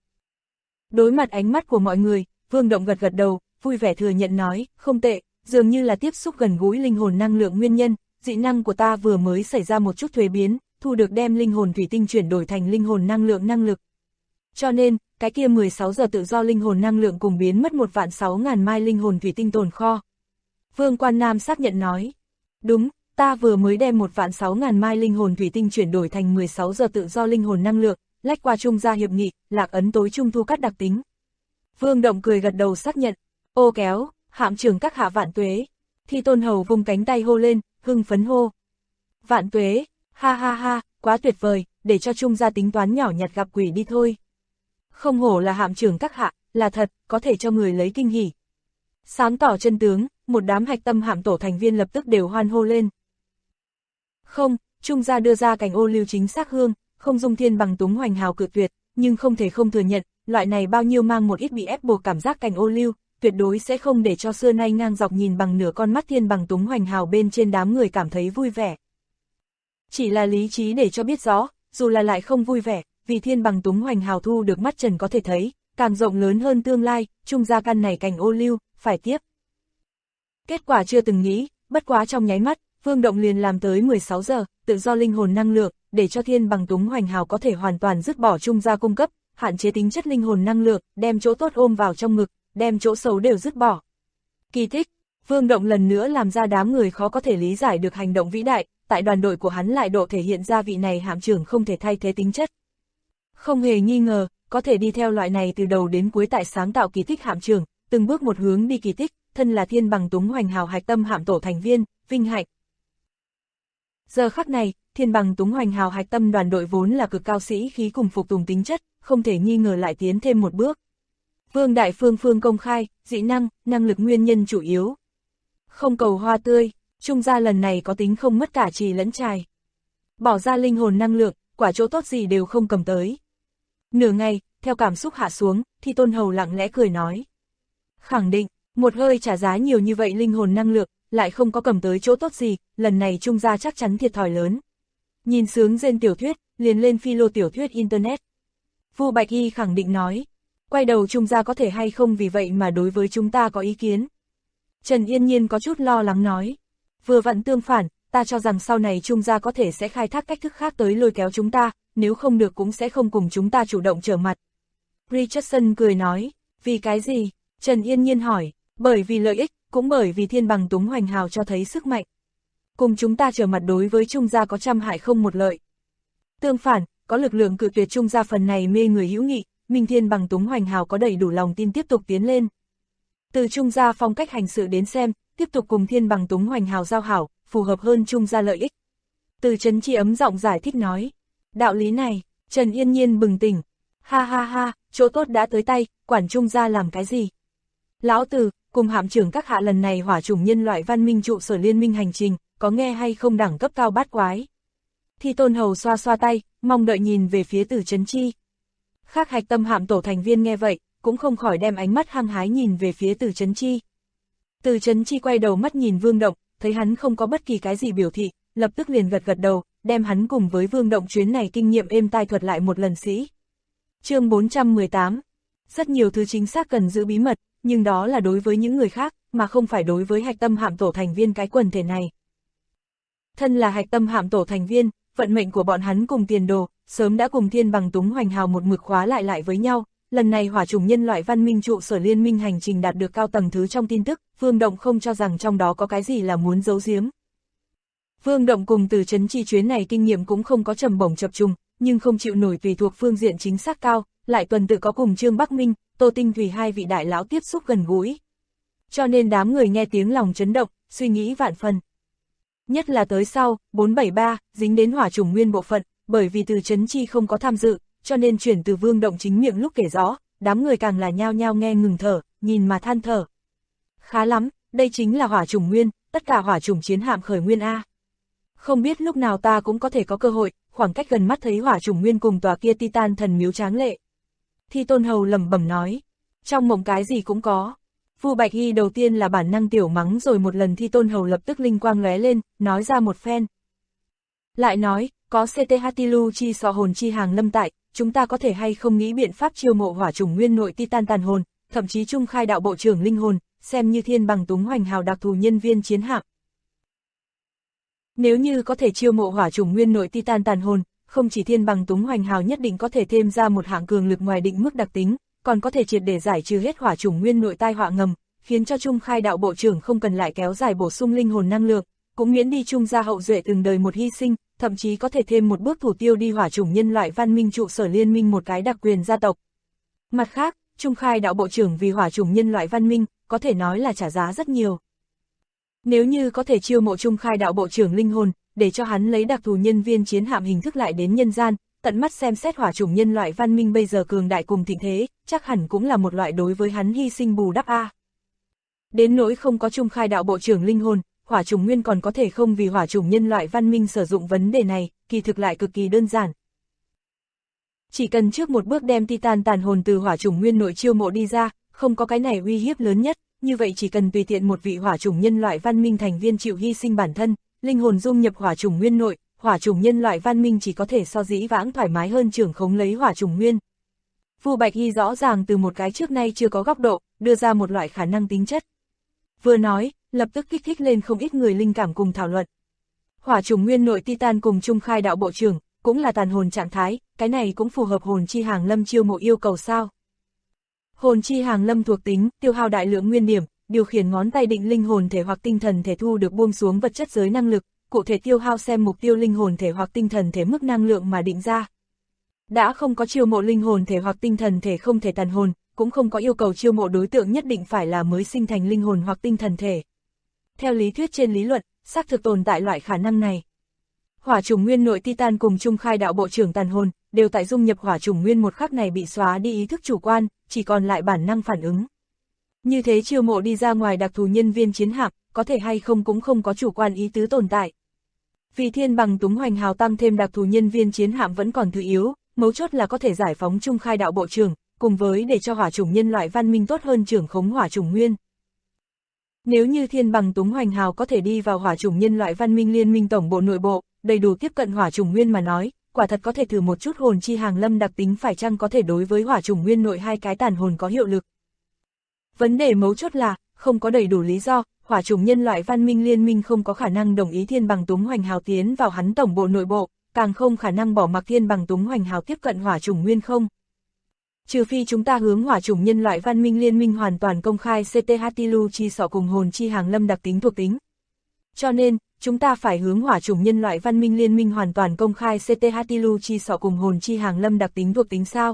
Đối mặt ánh mắt của mọi người, Vương Động gật gật đầu, vui vẻ thừa nhận nói, không tệ, dường như là tiếp xúc gần gũi linh hồn năng lượng nguyên nhân, dị năng của ta vừa mới xảy ra một chút thuế biến, thu được đem linh hồn thủy tinh chuyển đổi thành linh hồn năng lượng năng lực. Cho nên, cái kia 16 giờ tự do linh hồn năng lượng cùng biến mất 1.600.000 mai linh hồn thủy tinh tồn kho. Vương Quan Nam xác nhận nói, đúng, ta vừa mới đem 1.600.000 mai linh hồn thủy tinh chuyển đổi thành 16 giờ tự do linh hồn năng lượng, lách qua Trung gia hiệp nghị, lạc ấn tối trung thu các đặc tính. Vương Động cười gật đầu xác nhận, ô kéo, hạm trưởng các hạ vạn tuế. Thi Tôn Hầu vung cánh tay hô lên, hưng phấn hô. Vạn tuế, ha ha ha, quá tuyệt vời, để cho Trung gia tính toán nhỏ nhặt gặp quỷ đi thôi. Không hổ là hạm trưởng các hạ, là thật, có thể cho người lấy kinh hỉ. Sáng tỏ chân tướng, một đám hạch tâm hạm tổ thành viên lập tức đều hoan hô lên. Không, Trung gia đưa ra cảnh ô lưu chính xác hương, không dung thiên bằng túng hoành hào cự tuyệt, nhưng không thể không thừa nhận, loại này bao nhiêu mang một ít bị ép buộc cảm giác cảnh ô lưu, tuyệt đối sẽ không để cho xưa nay ngang dọc nhìn bằng nửa con mắt thiên bằng túng hoành hào bên trên đám người cảm thấy vui vẻ. Chỉ là lý trí để cho biết rõ, dù là lại không vui vẻ, vì thiên bằng túng hoành hào thu được mắt trần có thể thấy, càng rộng lớn hơn tương lai, Trung gia căn này cảnh ô lưu, phải tiếp. Kết quả chưa từng nghĩ, bất quá trong nháy mắt, Vương Động liền làm tới 16 giờ, tự do linh hồn năng lượng, để cho thiên bằng túng hoành hào có thể hoàn toàn dứt bỏ Trung gia cung cấp, hạn chế tính chất linh hồn năng lượng, đem chỗ tốt ôm vào trong ngực, đem chỗ xấu đều dứt bỏ. Kỳ tích, Vương Động lần nữa làm ra đám người khó có thể lý giải được hành động vĩ đại, tại đoàn đội của hắn lại độ thể hiện ra vị này hạm trưởng không thể thay thế tính chất. Không hề nghi ngờ, có thể đi theo loại này từ đầu đến cuối tại sáng tạo kỳ tích hạm trưởng, từng bước một hướng đi kỳ tích, thân là thiên bằng túng hoành hào hạch tâm hạm tổ thành viên, vinh hạnh. Giờ khắc này, thiên bằng túng hoành hào hạch tâm đoàn đội vốn là cực cao sĩ khí cùng phục tùng tính chất, không thể nghi ngờ lại tiến thêm một bước. Vương Đại Phương công khai, dị năng, năng lực nguyên nhân chủ yếu. Không cầu hoa tươi, Trung gia lần này có tính không mất cả trì lẫn trài. Bỏ ra linh hồn năng lượng, quả chỗ tốt gì đều không cầm tới. Nửa ngày, theo cảm xúc hạ xuống, Thi Tôn Hầu lặng lẽ cười nói. Khẳng định, một hơi trả giá nhiều như vậy linh hồn năng lượng, lại không có cầm tới chỗ tốt gì, lần này Trung gia chắc chắn thiệt thòi lớn. Nhìn sướng rên tiểu thuyết, liền lên philo tiểu thuyết Internet. Vu Bạch Y khẳng định nói, quay đầu Trung gia có thể hay không vì vậy mà đối với chúng ta có ý kiến. Trần Yên Nhiên có chút lo lắng nói, vừa vặn tương phản, ta cho rằng sau này Trung gia có thể sẽ khai thác cách thức khác tới lôi kéo chúng ta, nếu không được cũng sẽ không cùng chúng ta chủ động trở mặt. Richardson cười nói, vì cái gì? Trần Yên Nhiên hỏi, bởi vì lợi ích, cũng bởi vì thiên bằng túng hoành hào cho thấy sức mạnh. Cùng chúng ta trở mặt đối với Trung gia có trăm hại không một lợi. Tương phản, có lực lượng cự tuyệt Trung gia phần này mê người hữu nghị, Minh Thiên bằng túng hoành hào có đầy đủ lòng tin tiếp tục tiến lên. Từ Trung gia phong cách hành sự đến xem, tiếp tục cùng thiên bằng túng hoành hào giao hảo, phù hợp hơn Trung gia lợi ích. Từ Trấn Chi ấm giọng giải thích nói, đạo lý này, Trần Yên Nhiên bừng tỉnh, ha ha ha, chỗ tốt đã tới tay, quản Trung gia làm cái gì? Lão Từ, cùng hạm trưởng các hạ lần này hỏa chủng nhân loại văn minh trụ sở liên minh hành trình, có nghe hay không đẳng cấp cao bát quái? Thi Tôn Hầu xoa xoa tay, mong đợi nhìn về phía Từ Trấn Chi. Khác hạch tâm hạm tổ thành viên nghe vậy, cũng không khỏi đem ánh mắt hăng hái nhìn về phía Từ Trấn Chi. Từ Trấn Chi quay đầu mắt nhìn Vương Động, thấy hắn không có bất kỳ cái gì biểu thị, lập tức liền gật gật đầu, đem hắn cùng với Vương Động chuyến này kinh nghiệm êm tai thuật lại một lần sĩ. Chương 418. Rất nhiều thứ chính xác cần giữ bí mật, nhưng đó là đối với những người khác, mà không phải đối với hạch tâm hạm tổ thành viên cái quần thể này. Thân là hạch tâm hạm tổ thành viên, vận mệnh của bọn hắn cùng tiền đồ, sớm đã cùng Thiên Bằng Túng Hoành Hào một mực khóa lại với nhau. Lần này hỏa chủng nhân loại văn minh trụ sở liên minh hành trình đạt được cao tầng thứ trong tin tức, Vương Động không cho rằng trong đó có cái gì là muốn giấu giếm. Vương Động cùng Từ Chấn Chi chuyến này kinh nghiệm cũng không có trầm bổng chập trùng, nhưng không chịu nổi tùy thuộc phương diện chính xác cao, lại tuần tự có cùng Trương Bắc Minh, Tô Tinh Thủy hai vị đại lão tiếp xúc gần gũi. Cho nên đám người nghe tiếng lòng chấn động, suy nghĩ vạn phần. Nhất là tới sau, 473, dính đến hỏa chủng nguyên bộ phận, bởi vì Từ Chấn Chi không có tham dự, cho nên chuyển từ Vương Động chính miệng lúc kể rõ, đám người càng là nhao nhao nghe ngừng thở, nhìn mà than thở. Khá lắm, đây chính là hỏa chủng nguyên, tất cả hỏa chủng chiến hạm khởi nguyên A. Không biết lúc nào ta cũng có thể có cơ hội, khoảng cách gần mắt thấy hỏa chủng nguyên cùng tòa kia Titan thần miếu tráng lệ. Thi Tôn Hầu lẩm bẩm nói, trong mộng cái gì cũng có. Vu Bạch Hy đầu tiên là bản năng tiểu mắng rồi một lần Thi Tôn Hầu lập tức linh quang lóe lên, nói ra một phen. Lại nói, có CTH Tilu chi sọ hồn chi hàng lâm tại, chúng ta có thể hay không nghĩ biện pháp chiêu mộ hỏa chủng nguyên nội Titan tàn hồn, thậm chí Trung Khai đạo bộ trưởng linh hồn, xem như Thiên Bằng Túng Hoành Hào đặc thù nhân viên chiến hạm. Nếu như có thể chiêu mộ hỏa chủng nguyên nội Titan tàn hồn, không chỉ Thiên Bằng Túng Hoành Hào nhất định có thể thêm ra một hạng cường lực ngoài định mức đặc tính, còn có thể triệt để giải trừ hết hỏa chủng nguyên nội tai họa ngầm, khiến cho Trung Khai đạo bộ trưởng không cần lại kéo dài bổ sung linh hồn năng lượng, cũng miễn đi Trung gia hậu duệ từng đời một hy sinh, thậm chí có thể thêm một bước thủ tiêu đi hỏa chủng nhân loại văn minh trụ sở liên minh một cái đặc quyền gia tộc. Mặt khác, Trung Khai đạo bộ trưởng vì hỏa chủng nhân loại văn minh, có thể nói là trả giá rất nhiều. Nếu như có thể chiêu mộ Trung Khai đạo bộ trưởng linh hồn, để cho hắn lấy đặc thù nhân viên chiến hạm hình thức lại đến nhân gian, tận mắt xem xét hỏa chủng nhân loại văn minh bây giờ cường đại cùng thịnh thế, chắc hẳn cũng là một loại đối với hắn hy sinh bù đắp a. Đến nỗi không có Trung Khai đạo bộ trưởng linh hồn, hỏa chủng nguyên còn có thể không vì hỏa chủng nhân loại văn minh sử dụng vấn đề này, kỳ thực lại cực kỳ đơn giản. Chỉ cần trước một bước đem Titan tàn hồn từ hỏa chủng nguyên nội chiêu mộ đi ra, không có cái này uy hiếp lớn nhất, như vậy chỉ cần tùy tiện một vị hỏa chủng nhân loại văn minh thành viên chịu hy sinh bản thân, linh hồn dung nhập hỏa chủng nguyên nội, hỏa chủng nhân loại văn minh chỉ có thể so dĩ vãng thoải mái hơn trưởng khống lấy hỏa chủng nguyên. Vu Bạch Hy rõ ràng từ một cái trước nay chưa có góc độ, đưa ra một loại khả năng tính chất. Vừa nói, lập tức kích thích lên không ít người linh cảm cùng thảo luận. Hỏa chủng nguyên nội Titan cùng Trung Khai đạo bộ trưởng, cũng là tàn hồn trạng thái, cái này cũng phù hợp hồn chi hàng lâm chiêu mộ yêu cầu sao. Hồn chi hàng lâm thuộc tính, tiêu hao đại lượng nguyên điểm, điều khiển ngón tay định linh hồn thể hoặc tinh thần thể thu được buông xuống vật chất giới năng lực, cụ thể tiêu hao xem mục tiêu linh hồn thể hoặc tinh thần thể mức năng lượng mà định ra. Đã không có chiêu mộ linh hồn thể hoặc tinh thần thể không thể tàn hồn, cũng không có yêu cầu chiêu mộ đối tượng nhất định phải là mới sinh thành linh hồn hoặc tinh thần thể. Theo lý thuyết trên lý luận, xác thực tồn tại loại khả năng này. Hỏa chủng nguyên nội Titan cùng Trung Khai đạo bộ trưởng tàn hồn, đều tại dung nhập hỏa chủng nguyên một khắc này bị xóa đi ý thức chủ quan, chỉ còn lại bản năng phản ứng. Như thế chiêu mộ đi ra ngoài đặc thù nhân viên chiến hạm, có thể hay không cũng không có chủ quan ý tứ tồn tại. Vì Thiên Bằng Túng Hoành Hào tăng thêm đặc thù nhân viên chiến hạm vẫn còn thứ yếu, mấu chốt là có thể giải phóng Trung Khai đạo bộ trưởng, cùng với để cho hỏa chủng nhân loại văn minh tốt hơn trưởng khống hỏa chủng nguyên. Nếu như Thiên Bằng Túng Hoành Hào có thể đi vào hỏa chủng nhân loại văn minh liên minh tổng bộ nội bộ, đầy đủ tiếp cận hỏa chủng nguyên mà nói, quả thật có thể thử một chút hồn chi hàng lâm đặc tính phải chăng có thể đối với hỏa chủng nguyên nội hai cái tàn hồn có hiệu lực. Vấn đề mấu chốt là, không có đầy đủ lý do, hỏa chủng nhân loại văn minh liên minh không có khả năng đồng ý Thiên Bằng Túng Hoành Hào tiến vào hắn tổng bộ nội bộ, càng không khả năng bỏ mặc Thiên Bằng Túng Hoành Hào tiếp cận hỏa chủng nguyên không. Trừ phi chúng ta hướng hỏa chủng nhân loại văn minh liên minh hoàn toàn công khai CTH Tilu chi sọ cùng hồn chi hàng lâm đặc tính thuộc tính. Cho nên, chúng ta phải hướng hỏa chủng nhân loại văn minh liên minh hoàn toàn công khai CTH Tilu chi sọ cùng hồn chi hàng lâm đặc tính thuộc tính sao?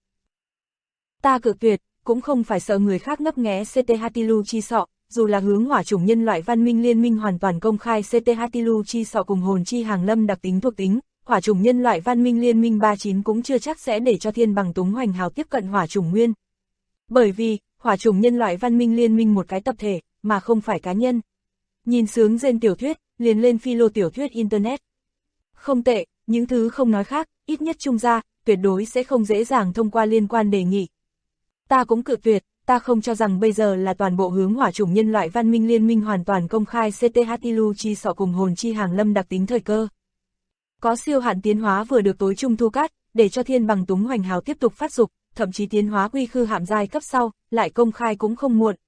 Ta cự tuyệt, cũng không phải sợ người khác ngấp nghé CTH Tilu chi sọ, dù là hướng hỏa chủng nhân loại văn minh liên minh hoàn toàn công khai CTH Tilu chi sọ cùng hồn chi hàng lâm đặc tính thuộc tính, hỏa chủng nhân loại văn minh liên minh 39 cũng chưa chắc sẽ để cho Thiên Bằng Túng Hoành Hào tiếp cận hỏa chủng nguyên. Bởi vì, hỏa chủng nhân loại văn minh liên minh một cái tập thể, mà không phải cá nhân. Nhìn sướng rên tiểu thuyết, liền lên philo tiểu thuyết Internet. Không tệ, những thứ không nói khác, ít nhất Trung gia, tuyệt đối sẽ không dễ dàng thông qua liên quan đề nghị. Ta cũng cự tuyệt, ta không cho rằng bây giờ là toàn bộ hướng hỏa chủng nhân loại văn minh liên minh hoàn toàn công khai CTH Tilu chi sọ cùng hồn chi hàng lâm đặc tính thời cơ. Có siêu hạn tiến hóa vừa được tối trung thu cát, để cho Thiên Bằng Túng Hoành Hào tiếp tục phát dục, thậm chí tiến hóa quy khư hạm giai cấp sau, lại công khai cũng không muộn.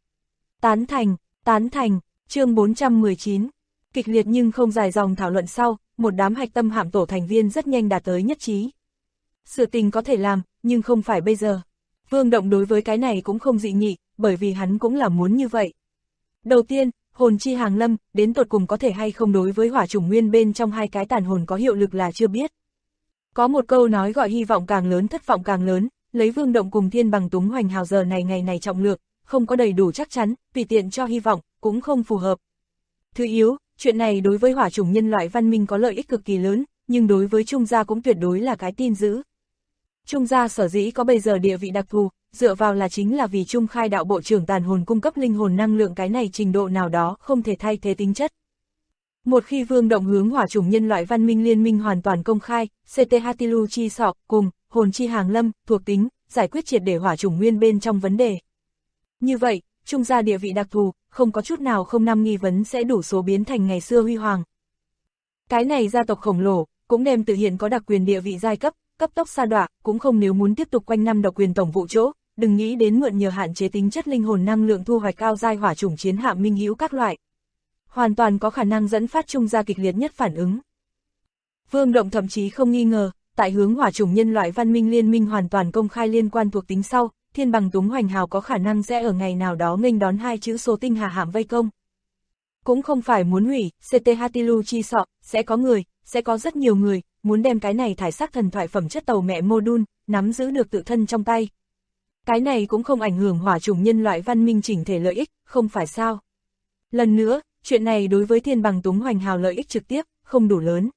Tán thành, chương 419. Kịch liệt nhưng không dài dòng thảo luận sau, một đám hạch tâm hạm tổ thành viên rất nhanh đạt tới nhất trí. Sự tình có thể làm, nhưng không phải bây giờ. Vương Động đối với cái này cũng không dị nghị, bởi vì hắn cũng là muốn như vậy. Đầu tiên, hồn chi hàng lâm, đến tột cùng có thể hay không đối với hỏa chủng nguyên bên trong hai cái tàn hồn có hiệu lực là chưa biết. Có một câu nói gọi hy vọng càng lớn thất vọng càng lớn, lấy Vương Động cùng Thiên Bằng Túng Hoành Hào giờ này ngày này trọng lượng, không có đầy đủ chắc chắn, tùy tiện cho hy vọng, cũng không phù hợp. Thứ yếu, chuyện này đối với hỏa chủng nhân loại văn minh có lợi ích cực kỳ lớn, nhưng đối với Trung gia cũng tuyệt đối là cái tin dữ. Trung gia sở dĩ có bây giờ địa vị đặc thù, dựa vào là chính là vì Trung Khai đạo bộ trưởng tàn hồn cung cấp linh hồn năng lượng, cái này trình độ nào đó không thể thay thế tính chất. Một khi Vương Động hướng hỏa chủng nhân loại văn minh liên minh hoàn toàn công khai, CT Hatilu chi sọ cùng hồn chi hàng lâm, thuộc tính, giải quyết triệt để hỏa chủng nguyên bên trong vấn đề. Như vậy, Trung gia địa vị đặc thù, không có chút nào không năm nghi vấn sẽ đủ số biến thành ngày xưa huy hoàng. Cái này gia tộc khổng lồ, cũng đem tự hiện có đặc quyền địa vị giai cấp, cấp tốc sa đọa, cũng không nếu muốn tiếp tục quanh năm độc quyền tổng vụ chỗ, đừng nghĩ đến mượn nhờ hạn chế tính chất linh hồn năng lượng thu hoạch cao giai hỏa chủng chiến hạm minh hữu các loại. Hoàn toàn có khả năng dẫn phát Trung gia kịch liệt nhất phản ứng. Vương Động thậm chí không nghi ngờ, tại hướng hỏa chủng nhân loại văn minh liên minh hoàn toàn công khai liên quan thuộc tính sau, Thiên Bằng Túng Hoành Hào có khả năng sẽ ở ngày nào đó nghênh đón hai chữ số tinh hà hạm vây công. Cũng không phải muốn hủy, CT Hatilu chi sọ, sẽ có người, sẽ có rất nhiều người, muốn đem cái này thải sắc thần thoại phẩm chất tàu mẹ module, nắm giữ được tự thân trong tay. Cái này cũng không ảnh hưởng hỏa chủng nhân loại văn minh chỉnh thể lợi ích, không phải sao. Lần nữa, chuyện này đối với Thiên Bằng Túng Hoành Hào lợi ích trực tiếp, không đủ lớn.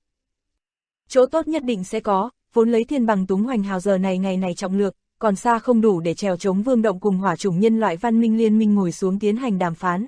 Chỗ tốt nhất định sẽ có, vốn lấy Thiên Bằng Túng Hoành Hào giờ này ngày này trọng lượng, còn xa không đủ để trèo chống Vương Động cùng hỏa chủng nhân loại văn minh liên minh ngồi xuống tiến hành đàm phán.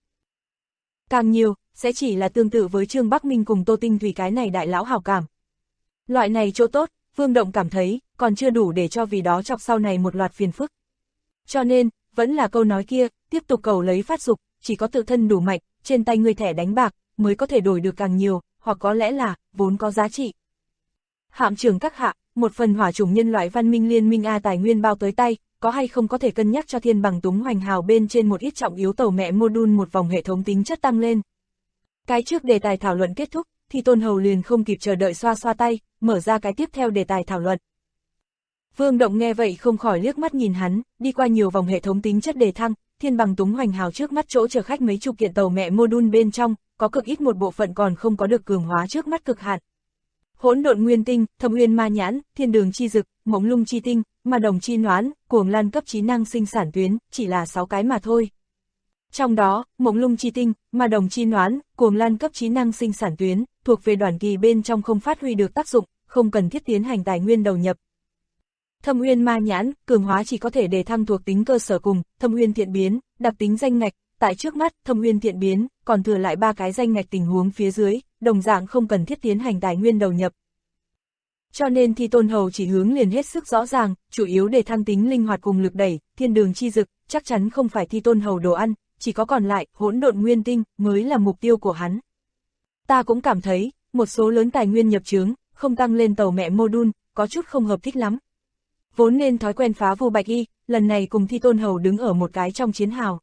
Càng nhiều, sẽ chỉ là tương tự với Trương Bắc Minh cùng Tô Tinh Thủy cái này đại lão hào cảm. Loại này chỗ tốt, Vương Động cảm thấy, còn chưa đủ để cho vì đó chọc sau này một loạt phiền phức. Cho nên, vẫn là câu nói kia, tiếp tục cầu lấy phát dục, chỉ có tự thân đủ mạnh, trên tay người thẻ đánh bạc, mới có thể đổi được càng nhiều, hoặc có lẽ là, vốn có giá trị. Hạm trưởng các hạ, một phần hỏa chủng nhân loại văn minh liên minh A tài nguyên bao tới tay, có hay không có thể cân nhắc cho Thiên Bằng Túng Hoành Hào bên trên một ít trọng yếu tàu mẹ module một vòng hệ thống tính chất tăng lên. Cái trước đề tài thảo luận kết thúc, thì Tôn Hầu liền không kịp chờ đợi xoa xoa tay, mở ra cái tiếp theo đề tài thảo luận. Vương Động nghe vậy không khỏi liếc mắt nhìn hắn, đi qua nhiều vòng hệ thống tính chất đề thăng, Thiên Bằng Túng Hoành Hào trước mắt chỗ chở khách mấy chục kiện tàu mẹ module bên trong, có cực ít một bộ phận còn không có được cường hóa trước mắt cực hạn. Hỗn độn nguyên tinh, Thâm Uyên Ma Nhãn, Thiên Đường chi dực, Mộng Lung chi tinh, Ma Đồng chi noãn, Cuồng Lan cấp trí năng sinh sản tuyến, chỉ là 6 cái mà thôi. Trong đó, Mộng Lung chi tinh, Ma Đồng chi noãn, Cuồng Lan cấp trí năng sinh sản tuyến, thuộc về đoạn kỳ bên trong không phát huy được tác dụng, không cần thiết tiến hành tài nguyên đầu nhập. Thâm Uyên Ma Nhãn, cường hóa chỉ có thể đề thăng thuộc tính cơ sở cùng Thâm Uyên thiện biến, đặc tính danh ngạch, tại trước mắt Thâm Uyên thiện biến, còn thừa lại 3 cái danh ngạch tình huống phía dưới, đồng dạng không cần thiết tiến hành tài nguyên đầu nhập. Cho nên Thi Tôn Hầu chỉ hướng liền hết sức rõ ràng, chủ yếu để thăng tính linh hoạt cùng lực đẩy, Thiên Đường chi dực, chắc chắn không phải Thi Tôn Hầu đồ ăn, chỉ có còn lại hỗn độn nguyên tinh mới là mục tiêu của hắn. Ta cũng cảm thấy, một số lớn tài nguyên nhập trướng, không tăng lên tàu mẹ module, có chút không hợp thích lắm. Vốn nên thói quen phá Vu Bạch Y, lần này cùng Thi Tôn Hầu đứng ở một cái trong chiến hào.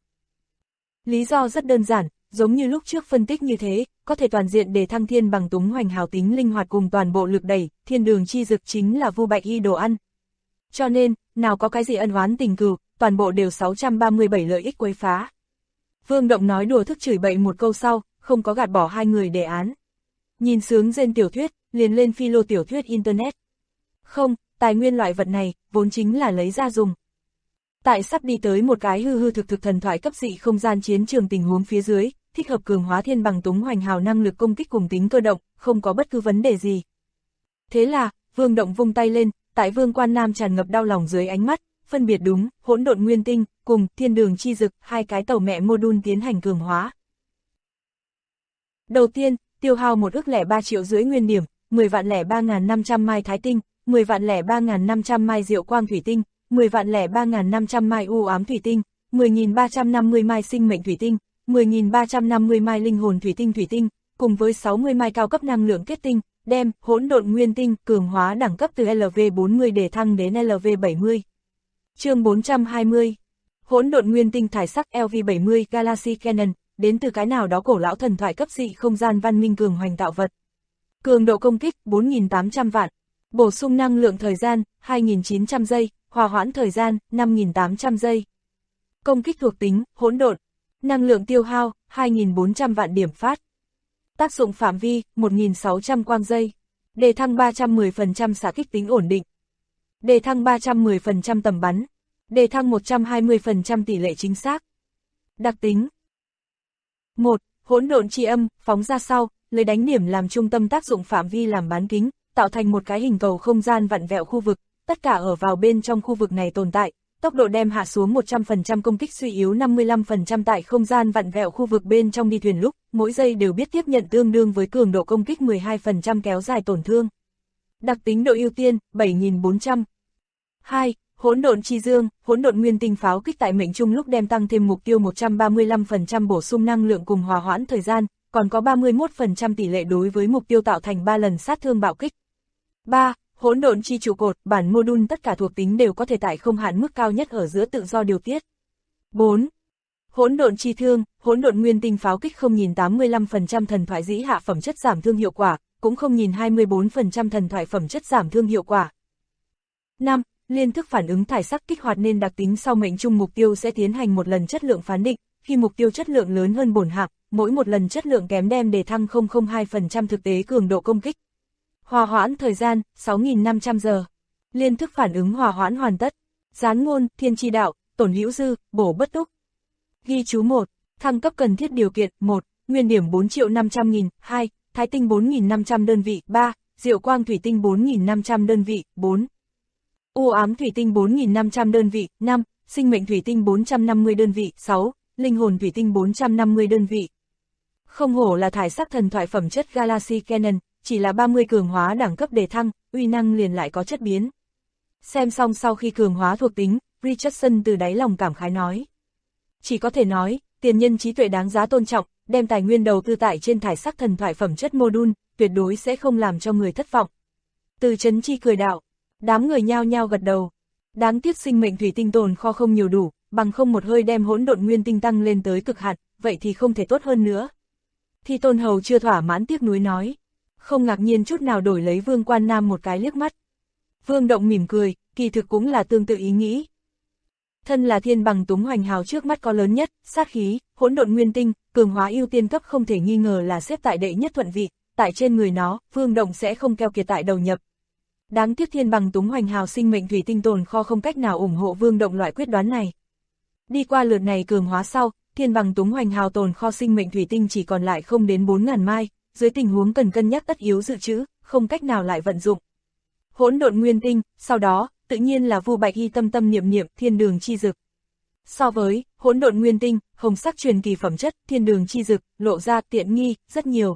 Lý do rất đơn giản, giống như lúc trước phân tích như thế, có thể toàn diện để thăng Thiên Bằng Túng Hoành Hào tính linh hoạt cùng toàn bộ lực đẩy, Thiên Đường chi dực chính là Vu Bạch Y đồ ăn. Cho nên, nào có cái gì ân oán tình cừu, toàn bộ đều 637 lợi ích quấy phá. Vương Động nói đùa thức chửi bậy một câu sau, không có gạt bỏ hai người đề án. Nhìn sướng rên tiểu thuyết, liền lên philo tiểu thuyết internet. Không, tài nguyên loại vật này, vốn chính là lấy ra dùng. Tại sắp đi tới một cái hư hư thực thực thần thoại cấp dị không gian chiến trường tình huống phía dưới, thích hợp cường hóa Thiên Bằng Túng Hoành Hào năng lực công kích cùng tính cơ động, không có bất cứ vấn đề gì. Thế là, Vương Động vung tay lên, tại Vương Quan Nam tràn ngập đau lòng dưới ánh mắt, phân biệt đúng, hỗn độn nguyên tinh, cùng Thiên Đường chi dực, 2 cái tàu mẹ module tiến hành cường hóa. Đầu tiên, tiêu hao 1,03 triệu nguyên điểm, 10.003.500 mai thái tinh, 10.003.500 mai diệu quang thủy tinh, 10.003.500 mai u ám thủy tinh, 10.350 mai sinh mệnh thủy tinh, 10.350 mai linh hồn thủy tinh, cùng với 60 mai cao cấp năng lượng kết tinh, đem hỗn độn nguyên tinh cường hóa đẳng cấp từ LV40 để thăng đến LV70. Chương 420. Hỗn độn nguyên tinh thải sắc LV70 Galaxy Cannon, đến từ cái nào đó cổ lão thần thoại cấp dị không gian văn minh cường hoành tạo vật. Cường độ công kích 4.800 vạn. Bổ sung năng lượng thời gian 2.900 giây, hòa hoãn thời gian 5.800 giây. Công kích thuộc tính hỗn độn. Năng lượng tiêu hao 2.400 vạn điểm phát. Tác dụng phạm vi 1.600 quang giây. Đề thăng 310% xạ kích tính ổn định. Đề thăng 310% tầm bắn. Đề thăng 120% tỷ lệ chính xác. Đặc tính 1. Hỗn độn chi âm, phóng ra sau, lấy đánh điểm làm trung tâm tác dụng phạm vi làm bán kính, tạo thành một cái hình cầu không gian vặn vẹo khu vực, tất cả ở vào bên trong khu vực này tồn tại, tốc độ đem hạ xuống 100% công kích suy yếu 55% tại không gian vặn vẹo khu vực bên trong đi thuyền lúc, mỗi giây đều biết tiếp nhận tương đương với cường độ công kích 12% kéo dài tổn thương. Đặc tính độ ưu tiên, 7.400. 2. Hỗn độn chi dương, hỗn độn nguyên tinh pháo kích tại mệnh trung lúc đem tăng thêm mục tiêu 135% bổ sung năng lượng cùng hòa hoãn thời gian, còn có 31% tỷ lệ đối với mục tiêu tạo thành 3 lần sát thương bạo kích. 3. Hỗn độn chi trụ cột, bản module tất cả thuộc tính đều có thể tại không hạn mức cao nhất ở giữa tự do điều tiết. 4. Hỗn độn chi thương, hỗn độn nguyên tinh pháo kích không nhìn 85% thần thoại dĩ hạ phẩm chất giảm thương hiệu quả, cũng không nhìn 24% thần thoại phẩm chất giảm thương hiệu quả. 5. Liên thức phản ứng thải sắc kích hoạt nên đặc tính sau mệnh trung mục tiêu sẽ tiến hành một lần chất lượng phán định, khi mục tiêu chất lượng lớn hơn bổn hạng, mỗi một lần chất lượng kém đem đề thăng 002% thực tế cường độ công kích. Hòa hoãn thời gian, 6.500 giờ. Liên thức phản ứng hòa hoãn hoàn tất. Gián ngôn, thiên chi đạo, tổn hữu dư, bổ bất túc. Ghi chú 1. Thăng cấp cần thiết điều kiện 1. Nguyên điểm 4.500.000, 2. Thái tinh 4.500 đơn vị, 3. Diệu quang thủy tinh 4.500 đơn vị, 4. U ám thủy tinh 4.500 đơn vị, 5. Sinh mệnh thủy tinh 450 đơn vị, 6. Linh hồn thủy tinh 450 đơn vị. Không hổ là thải sắc thần thoại phẩm chất Galaxy Cannon, chỉ là 30 cường hóa đẳng cấp đề thăng, uy năng liền lại có chất biến. Xem xong sau khi cường hóa thuộc tính, Richardson từ đáy lòng cảm khái nói. Chỉ có thể nói, tiền nhân trí tuệ đáng giá tôn trọng, đem tài nguyên đầu tư tại trên thải sắc thần thoại phẩm chất module, tuyệt đối sẽ không làm cho người thất vọng. Từ Chấn Chi cười đạo, đám người nhao nhao gật đầu. Đáng tiếc sinh mệnh thủy tinh tồn kho không nhiều đủ, bằng không một hơi đem hỗn độn nguyên tinh tăng lên tới cực hạn, vậy thì không thể tốt hơn nữa. Thi Tôn Hầu chưa thỏa mãn tiếc nuối nói, không ngạc nhiên chút nào đổi lấy Vương Quan Nam một cái liếc mắt. Vương Động mỉm cười, kỳ thực cũng là tương tự ý nghĩ. Thân là thiên bằng túng hoành hào trước mắt có lớn nhất, sát khí, hỗn độn nguyên tinh, cường hóa ưu tiên cấp không thể nghi ngờ là xếp tại đệ nhất thuận vị, tại trên người nó, Vương Động sẽ không keo kiệt tại đầu nhập. Đáng tiếc thiên bằng túng hoành hào sinh mệnh thủy tinh tồn kho không cách nào ủng hộ Vương Động loại quyết đoán này. Đi qua lượt này cường hóa sau, thiên bằng túng hoành hào tồn kho sinh mệnh thủy tinh chỉ còn lại không đến 4.000 mai, dưới tình huống cần cân nhắc tất yếu dự trữ, không cách nào lại vận dụng. Hỗn độn nguyên tinh, sau đó, tự nhiên là Vu Bạch Hy tâm tâm niệm niệm thiên đường chi dực. So với hỗn độn nguyên tinh, hồng sắc truyền kỳ phẩm chất, thiên đường chi dực, lộ ra tiện nghi, rất nhiều.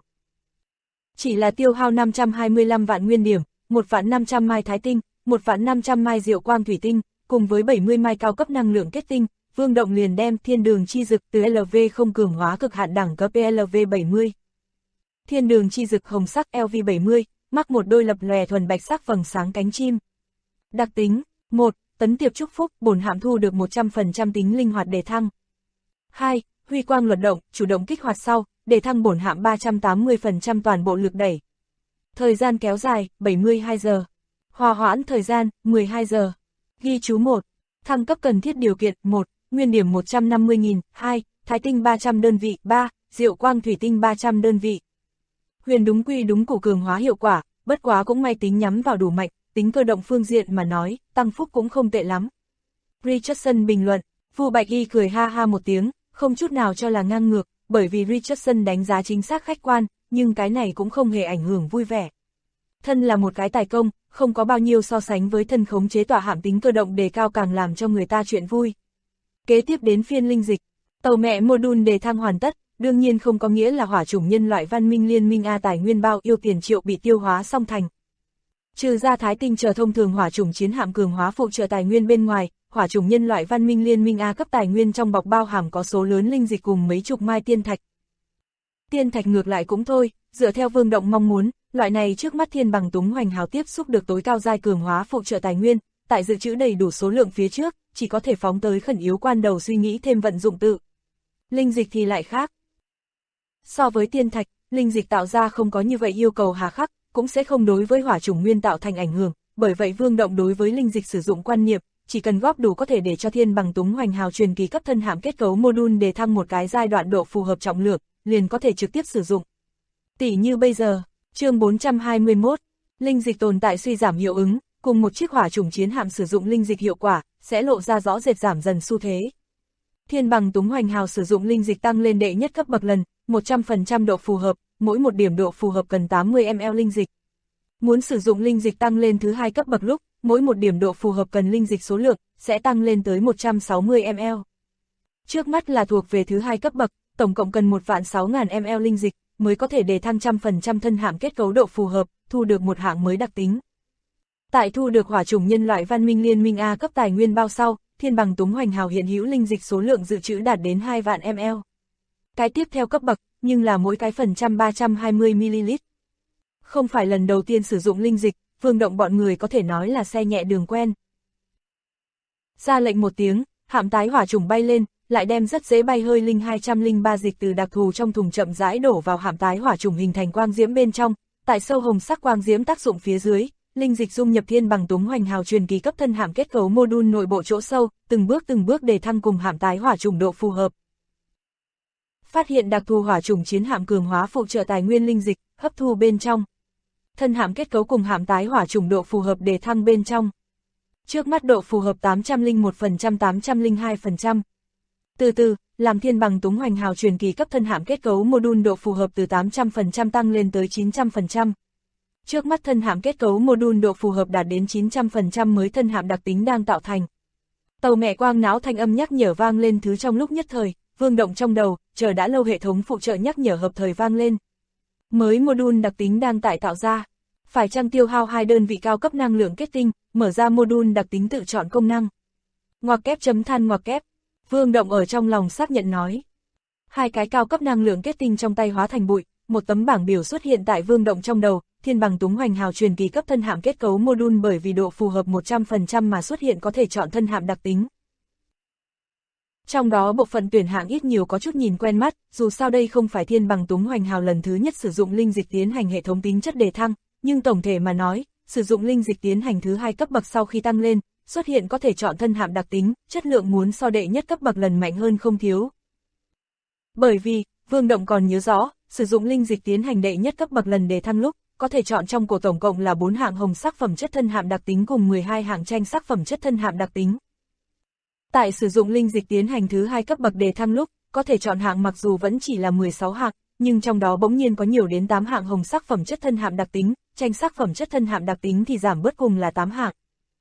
Chỉ là tiêu hao 525 vạn nguyên điểm, 1.500 mai thái tinh, 1.500 mai diệu quang thủy tinh, cùng với 70 mai cao cấp năng lượng kết tinh, Vương Động liền đem thiên đường chi dực từ LV không cường hóa cực hạn đẳng cấp LV70. Thiên đường chi dực hồng sắc LV70, mắc một đôi lập lòe thuần bạch sắc vầng sáng cánh chim. Đặc tính 1. Tấn tiệp chúc phúc, bổn hạm thu được 100% tính linh hoạt đề thăng. 2. Huy quang luật động, chủ động kích hoạt sau, đề thăng bổn hạm 380% toàn bộ lực đẩy. Thời gian kéo dài, 72 giờ. Hòa hoãn thời gian, 12 giờ. Ghi chú 1. Thăng cấp cần thiết điều kiện 1. Nguyên điểm 150.000, 2. Thái tinh 300 đơn vị, 3. Diệu quang thủy tinh 300 đơn vị. Huyền đúng quy đúng củ cường hóa hiệu quả, bất quá cũng may tính nhắm vào đủ mạnh, tính cơ động phương diện mà nói, tăng phúc cũng không tệ lắm. Richardson bình luận, Vu Bạch Y cười ha ha một tiếng, không chút nào cho là ngang ngược, bởi vì Richardson đánh giá chính xác khách quan, nhưng cái này cũng không hề ảnh hưởng vui vẻ. Thân là một cái tài công, không có bao nhiêu so sánh với thân khống chế tọa hạm tính cơ động đề cao càng làm cho người ta chuyện vui. Kế tiếp đến phiên linh dịch, tàu mẹ module đề thăng hoàn tất, đương nhiên không có nghĩa là hỏa chủng nhân loại văn minh liên minh A tài nguyên bao yêu tiền triệu bị tiêu hóa xong thành. Trừ ra thái tinh chờ thông thường hỏa chủng chiến hạm cường hóa phụ trợ tài nguyên bên ngoài, hỏa chủng nhân loại văn minh liên minh A cấp tài nguyên trong bọc bao hàm có số lớn linh dịch cùng mấy chục mai tiên thạch. Tiên thạch ngược lại cũng thôi, dựa theo Vương Động mong muốn, loại này trước mắt thiên bằng túng hoành hào tiếp xúc được tối cao giai cường hóa phụ trợ tài nguyên, tại dự trữ đầy đủ số lượng phía trước, chỉ có thể phóng tới khẩn yếu quan đầu suy nghĩ thêm vận dụng tự. Linh dịch thì lại khác. So với tiên thạch, linh dịch tạo ra không có như vậy yêu cầu hà khắc, cũng sẽ không đối với hỏa chủng nguyên tạo thành ảnh hưởng, bởi vậy Vương Động đối với linh dịch sử dụng quan niệm, chỉ cần góp đủ có thể để cho Thiên Bằng Túng Hoành Hào truyền kỳ cấp thân hạm kết cấu module đề thăng một cái giai đoạn độ phù hợp trọng lượng, liền có thể trực tiếp sử dụng. Tỷ như bây giờ, chương 421, linh dịch tồn tại suy giảm hiệu ứng, cùng một chiếc hỏa chủng chiến hạm sử dụng linh dịch hiệu quả, sẽ lộ ra rõ rệt giảm dần xu thế. Thiên Bằng Túng Hoành Hào sử dụng linh dịch tăng lên đệ nhất cấp bậc lần, 100% độ phù hợp, mỗi một điểm độ phù hợp cần 80 ml linh dịch. Muốn sử dụng linh dịch tăng lên thứ hai cấp bậc lúc, mỗi một điểm độ phù hợp cần linh dịch số lượng, sẽ tăng lên tới 160 ml. Trước mắt là thuộc về thứ hai cấp bậc, tổng cộng cần 1.600.000 ml linh dịch, mới có thể để thăng 100% thân hạm kết cấu độ phù hợp, thu được một hạng mới đặc tính. Tại thu được hỏa chủng nhân loại văn minh liên minh A cấp tài nguyên bao sau, Thiên Bằng Túng Hoành Hào hiện hữu linh dịch số lượng dự trữ đạt đến 2 vạn ml. Cái tiếp theo cấp bậc, nhưng là mỗi cái phần trăm 320 ml. Không phải lần đầu tiên sử dụng linh dịch, Vương Động bọn người có thể nói là xe nhẹ đường quen. Ra lệnh một tiếng, hạm tái hỏa chủng bay lên, lại đem rất dễ bay hơi linh 203 dịch từ đặc thù trong thùng chậm rãi đổ vào hạm tái hỏa chủng hình thành quang diễm bên trong, tại sâu hồng sắc quang diễm tác dụng phía dưới, linh dịch dung nhập Thiên Bằng Túng Hoành Hào truyền kỳ cấp thân hạm kết cấu module nội bộ chỗ sâu, từng bước để thăng cùng hạm tái hỏa chủng độ phù hợp. Phát hiện đặc thù hỏa chủng chiến hạm cường hóa phụ trợ tài nguyên linh dịch, hấp thu bên trong. Thân hạm kết cấu cùng hạm tái hỏa chủng độ phù hợp để thăng bên trong. Trước mắt độ phù hợp 801%, 802%. Từ từ, làm Thiên Bằng Túng Hoành Hào truyền kỳ cấp thân hạm kết cấu module độ phù hợp từ 800% tăng lên tới 900%. Trước mắt thân hạm kết cấu module độ phù hợp đạt đến 900% mới thân hạm đặc tính đang tạo thành. Tàu mẹ quang não thanh âm nhắc nhở vang lên thứ trong lúc nhất thời, Vương Động trong đầu, chờ đã lâu hệ thống phụ trợ nhắc nhở hợp thời vang lên. Mới module đặc tính đang tạo ra. Phải chăng tiêu hao 2 đơn vị cao cấp năng lượng kết tinh, mở ra module đặc tính tự chọn công năng. Ngoặc kép chấm than ngoặc kép. Vương Động ở trong lòng xác nhận nói. 2 cái cao cấp năng lượng kết tinh trong tay hóa thành bụi, một tấm bảng biểu xuất hiện tại Vương Động trong đầu, Thiên Bằng Túng Hoành Hào truyền kỳ cấp thân hạm kết cấu module bởi vì độ phù hợp 100% mà xuất hiện có thể chọn thân hạm đặc tính. Trong đó bộ phận tuyển hạng ít nhiều có chút nhìn quen mắt, dù sao đây không phải Thiên Bằng Túng Hoành Hào lần thứ nhất sử dụng linh dịch tiến hành hệ thống tính chất đề thăng, nhưng tổng thể mà nói, sử dụng linh dịch tiến hành thứ hai cấp bậc sau khi tăng lên, xuất hiện có thể chọn thân hạm đặc tính, chất lượng muốn so đệ nhất cấp bậc lần mạnh hơn không thiếu. Bởi vì, Vương Động còn nhớ rõ, sử dụng linh dịch tiến hành đệ nhất cấp bậc lần đề thăng lúc, có thể chọn trong cổ tổng cộng là 4 hạng hồng sắc phẩm chất thân hạm đặc tính cùng 12 hạng tranh sắc phẩm chất thân hạm đặc tính. Tại sử dụng linh dịch tiến hành thứ hai cấp bậc đề thăng lúc, có thể chọn hạng mặc dù vẫn chỉ là 16 hạng, nhưng trong đó bỗng nhiên có nhiều đến 8 hạng hồng sắc phẩm chất thân hạm đặc tính, tranh sắc phẩm chất thân hạm đặc tính thì giảm bớt cùng là 8 hạng.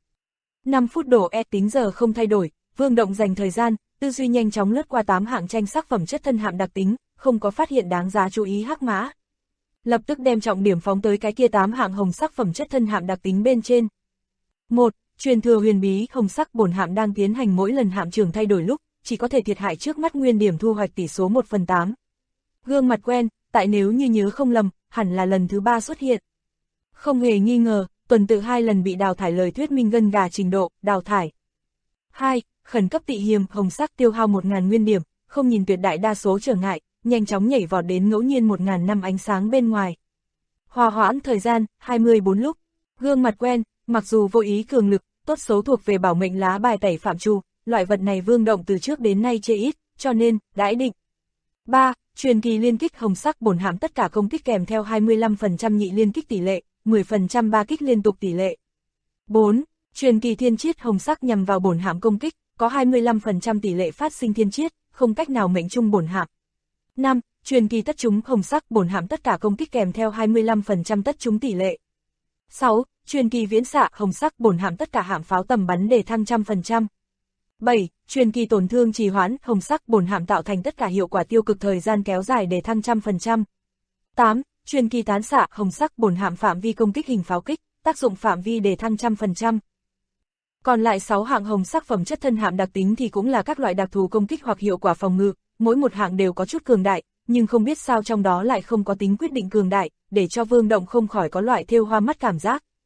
5 phút đổ tính giờ không thay đổi, Vương Động dành thời gian, tư duy nhanh chóng lướt qua 8 hạng tranh sắc phẩm chất thân hạm đặc tính, không có phát hiện đáng giá chú ý hắc mã. Lập tức đem trọng điểm phóng tới cái kia 8 hạng hồng sắc phẩm chất thân hạm đặc tính bên trên. 1. Truyền thừa huyền bí hồng sắc bổn hạm đang tiến hành mỗi lần hạm trưởng thay đổi lúc, chỉ có thể thiệt hại trước mắt nguyên điểm thu hoạch tỷ số 1/8. Gương mặt quen, tại nếu như nhớ không lầm, hẳn là lần thứ 3 xuất hiện. Không hề nghi ngờ, tuần tự 2 lần bị đào thải lời thuyết minh gân gà trình độ, đào thải. 2. Khẩn cấp tị hiềm hồng sắc tiêu hao 1.000 nguyên điểm, không nhìn tuyệt đại đa số trở ngại, nhanh chóng nhảy vọt đến ngẫu nhiên 1.000 năm ánh sáng bên ngoài. Hòa hoãn thời gian, 24 lúc. Gương mặt quen, mặc dù vô ý cường lực, tốt xấu thuộc về bảo mệnh lá bài tẩy phạm trù, loại vật này Vương Động từ trước đến nay chê ít, cho nên, đãi định. 3. Truyền kỳ liên kích hồng sắc bổn hạm tất cả công kích kèm theo 25% nhị liên kích tỷ lệ, 10% ba kích liên tục tỷ lệ. 4. Truyền kỳ thiên chiết hồng sắc nhằm vào bổn hạm công kích, có 25% tỷ lệ phát sinh thiên chiết, không cách nào mệnh trung bổn hạm. 5. Truyền kỳ tất trúng hồng sắc bổn hạm tất cả công kích kèm theo 25% tất trúng tỷ lệ. 6. Truyền kỳ viễn xạ hồng sắc bổn hạm tất cả hạm pháo tầm bắn để thăng 100%. 7. Truyền kỳ tổn thương trì hoãn hồng sắc bổn hạm tạo thành tất cả hiệu quả tiêu cực thời gian kéo dài để thăng 100%. 8. Truyền kỳ tán xạ hồng sắc bổn hạm phạm vi công kích hình pháo kích, tác dụng phạm vi để thăng 100%. Còn lại 6 hạng hồng sắc phẩm chất thân hạm đặc tính thì cũng là các loại đặc thù công kích hoặc hiệu quả phòng ngự, mỗi một hạng đều có chút cường đại, nhưng không biết sao trong đó lại không có tính quyết định cường đại, để cho Vương Động không khỏi có loại thêu hoa mắt cảm giác.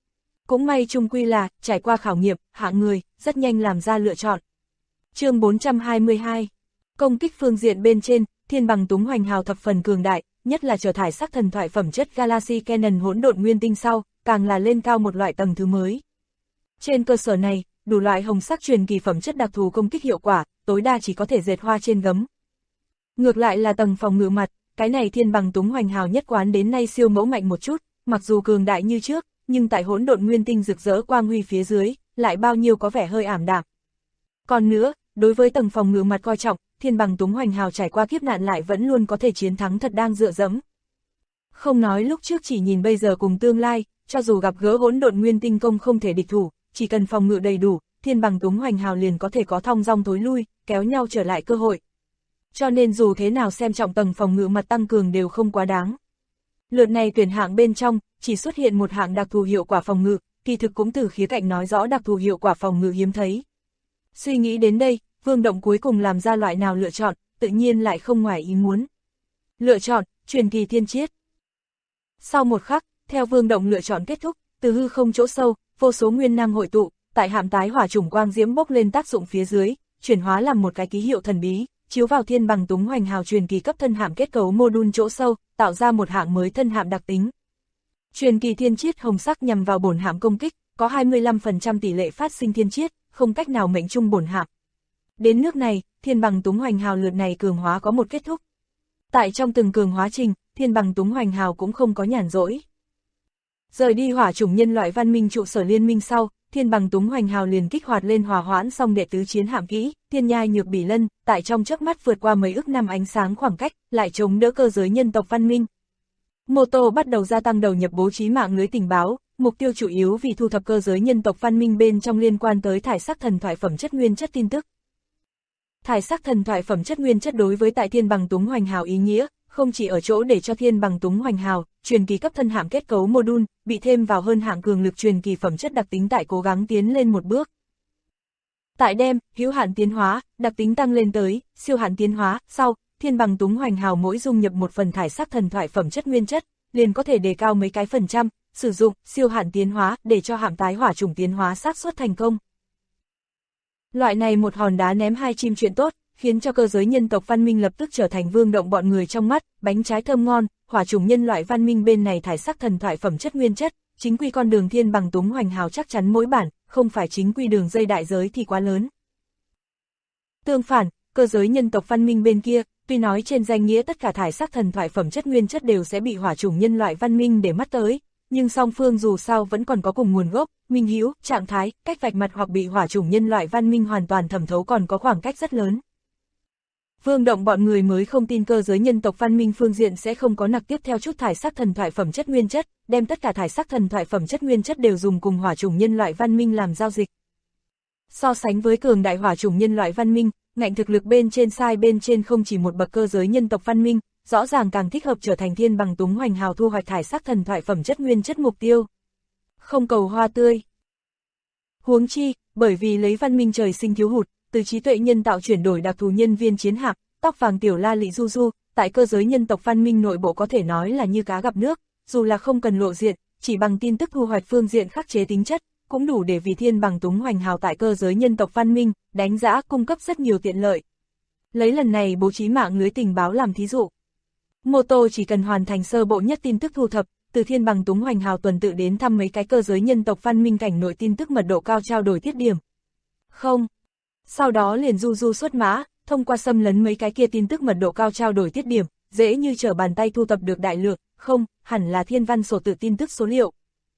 Cũng may chung quy là, trải qua khảo nghiệm, hạng người, rất nhanh làm ra lựa chọn. Chương 422. Công kích phương diện bên trên, thiên bằng túng hoành hào thập phần cường đại, nhất là trở thải sắc thần thoại phẩm chất Galaxy Cannon hỗn độn nguyên tinh sau, càng là lên cao một loại tầng thứ mới. Trên cơ sở này, đủ loại hồng sắc truyền kỳ phẩm chất đặc thù công kích hiệu quả, tối đa chỉ có thể dệt hoa trên gấm. Ngược lại là tầng phòng ngự mặt, cái này thiên bằng túng hoành hào nhất quán đến nay siêu mẫu mạnh một chút, mặc dù cường đại như trước, nhưng tại hỗn độn nguyên tinh rực rỡ quang huy phía dưới, lại bao nhiêu có vẻ hơi ảm đạm. Còn nữa, đối với tầng phòng ngự mặt coi trọng, thiên bằng túng hoành hào trải qua kiếp nạn lại vẫn luôn có thể chiến thắng thật đang dựa dẫm. Không nói lúc trước chỉ nhìn bây giờ cùng tương lai, cho dù gặp gỡ hỗn độn nguyên tinh công không thể địch thủ, chỉ cần phòng ngự đầy đủ, thiên bằng túng hoành hào liền có thể có thong dong thối lui, kéo nhau trở lại cơ hội. Cho nên dù thế nào xem trọng tầng phòng ngự mặt tăng cường đều không quá đáng. Lượt này tuyển hạng bên trong, chỉ xuất hiện một hạng đặc thù hiệu quả phòng ngự, kỳ thực cũng từ khía cạnh nói rõ đặc thù hiệu quả phòng ngự hiếm thấy. Suy nghĩ đến đây, Vương Động cuối cùng làm ra loại nào lựa chọn, tự nhiên lại không ngoài ý muốn. Lựa chọn, truyền kỳ thiên chiết. Sau một khắc, theo Vương Động lựa chọn kết thúc, từ hư không chỗ sâu, vô số nguyên năng hội tụ, tại hạm tái hỏa chủng quang diễm bốc lên tác dụng phía dưới, chuyển hóa làm một cái ký hiệu thần bí, chiếu vào thiên bằng túng hoành hào truyền kỳ cấp thân hạm kết cấu module chỗ sâu, tạo ra một hạng mới thân hạm đặc tính. Truyền kỳ thiên chiết hồng sắc nhằm vào bổn hạm công kích, có 25% tỷ lệ phát sinh thiên chiết, không cách nào mệnh trung bổn hạm. Đến nước này, thiên bằng túng hoành hào lượt này cường hóa có một kết thúc. Tại trong từng cường hóa trình, thiên bằng túng hoành hào cũng không có nhàn rỗi. Rời đi hỏa chủng nhân loại văn minh trụ sở liên minh sau, thiên bằng túng hoành hào liền kích hoạt lên hòa hoãn xong đệ tứ chiến hạm kỹ, thiên nhai nhược bỉ lân, tại trong chớp mắt vượt qua mấy ức năm ánh sáng khoảng cách, lại chống đỡ cơ giới nhân tộc văn minh. Mô Tô bắt đầu gia tăng đầu nhập bố trí mạng lưới tình báo, mục tiêu chủ yếu vì thu thập cơ giới nhân tộc văn minh bên trong liên quan tới thải sắc thần thoại phẩm chất nguyên chất tin tức. Thải sắc thần thoại phẩm chất nguyên chất đối với tại thiên bằng túng hoành hào ý nghĩa, không chỉ ở chỗ để cho thiên bằng túng hoành hào, truyền kỳ cấp thân hạm kết cấu module, bị thêm vào hơn hạng cường lực truyền kỳ phẩm chất đặc tính tại cố gắng tiến lên một bước. Tại đem, hữu hạn tiến hóa, đặc tính tăng lên tới, siêu hạn tiến hóa, sau, thiên bằng túng hoành hào mỗi dung nhập một phần thải sắc thần thoại phẩm chất nguyên chất, liền có thể đề cao mấy cái phần trăm, sử dụng, siêu hạn tiến hóa, để cho hạm tái hỏa chủng tiến hóa xác suất thành công. Loại này một hòn đá ném hai chim chuyện tốt, khiến cho cơ giới nhân tộc văn minh lập tức trở thành Vương Động bọn người trong mắt, bánh trái thơm ngon, hỏa chủng nhân loại văn minh bên này thải sắc thần thoại phẩm chất nguyên chất, chính quy con đường thiên bằng túng hoành hào chắc chắn mỗi bản, không phải chính quy đường dây đại giới thì quá lớn. Tương phản, cơ giới nhân tộc văn minh bên kia, tuy nói trên danh nghĩa tất cả thải sắc thần thoại phẩm chất nguyên chất đều sẽ bị hỏa chủng nhân loại văn minh để mắt tới, nhưng song phương dù sao vẫn còn có cùng nguồn gốc, minh hữu, trạng thái, cách vạch mặt hoặc bị hỏa chủng nhân loại văn minh hoàn toàn thẩm thấu còn có khoảng cách rất lớn. Vương Động bọn người mới không tin cơ giới nhân tộc văn minh phương diện sẽ không có nặc tiếp theo chút thải sắc thần thoại phẩm chất nguyên chất, đem tất cả thải sắc thần thoại phẩm chất nguyên chất đều dùng cùng hỏa chủng nhân loại văn minh làm giao dịch. So sánh với cường đại hỏa chủng nhân loại văn minh, ngạnh thực lực bên trên sai bên trên không chỉ một bậc cơ giới nhân tộc văn minh, rõ ràng càng thích hợp trở thành thiên bằng túng hoành hào thu hoạch thải sắc thần thoại phẩm chất nguyên chất mục tiêu. Không cầu hoa tươi. Huống chi, bởi vì lấy văn minh trời sinh thiếu hụt, từ trí tuệ nhân tạo chuyển đổi đặc thù nhân viên chiến hạm, tóc vàng tiểu la lị du du, tại cơ giới nhân tộc văn minh nội bộ có thể nói là như cá gặp nước, dù là không cần lộ diện, chỉ bằng tin tức thu hoạch phương diện khắc chế tính chất, cũng đủ để vì thiên bằng túng hoành hào tại cơ giới nhân tộc văn minh, đánh giã cung cấp rất nhiều tiện lợi. Lấy lần này bố trí mạng lưới tình báo làm thí dụ. Mô Tô chỉ cần hoàn thành sơ bộ nhất tin tức thu thập, từ thiên bằng túng hoành hào tuần tự đến thăm mấy cái cơ giới nhân tộc văn minh cảnh nội tin tức mật độ cao trao đổi tiết điểm. Không. Sau đó liền du du xuất mã, thông qua xâm lấn mấy cái kia tin tức mật độ cao trao đổi tiết điểm, dễ như trở bàn tay thu thập được đại lượng, không, hẳn là thiên văn sổ tự tin tức số liệu.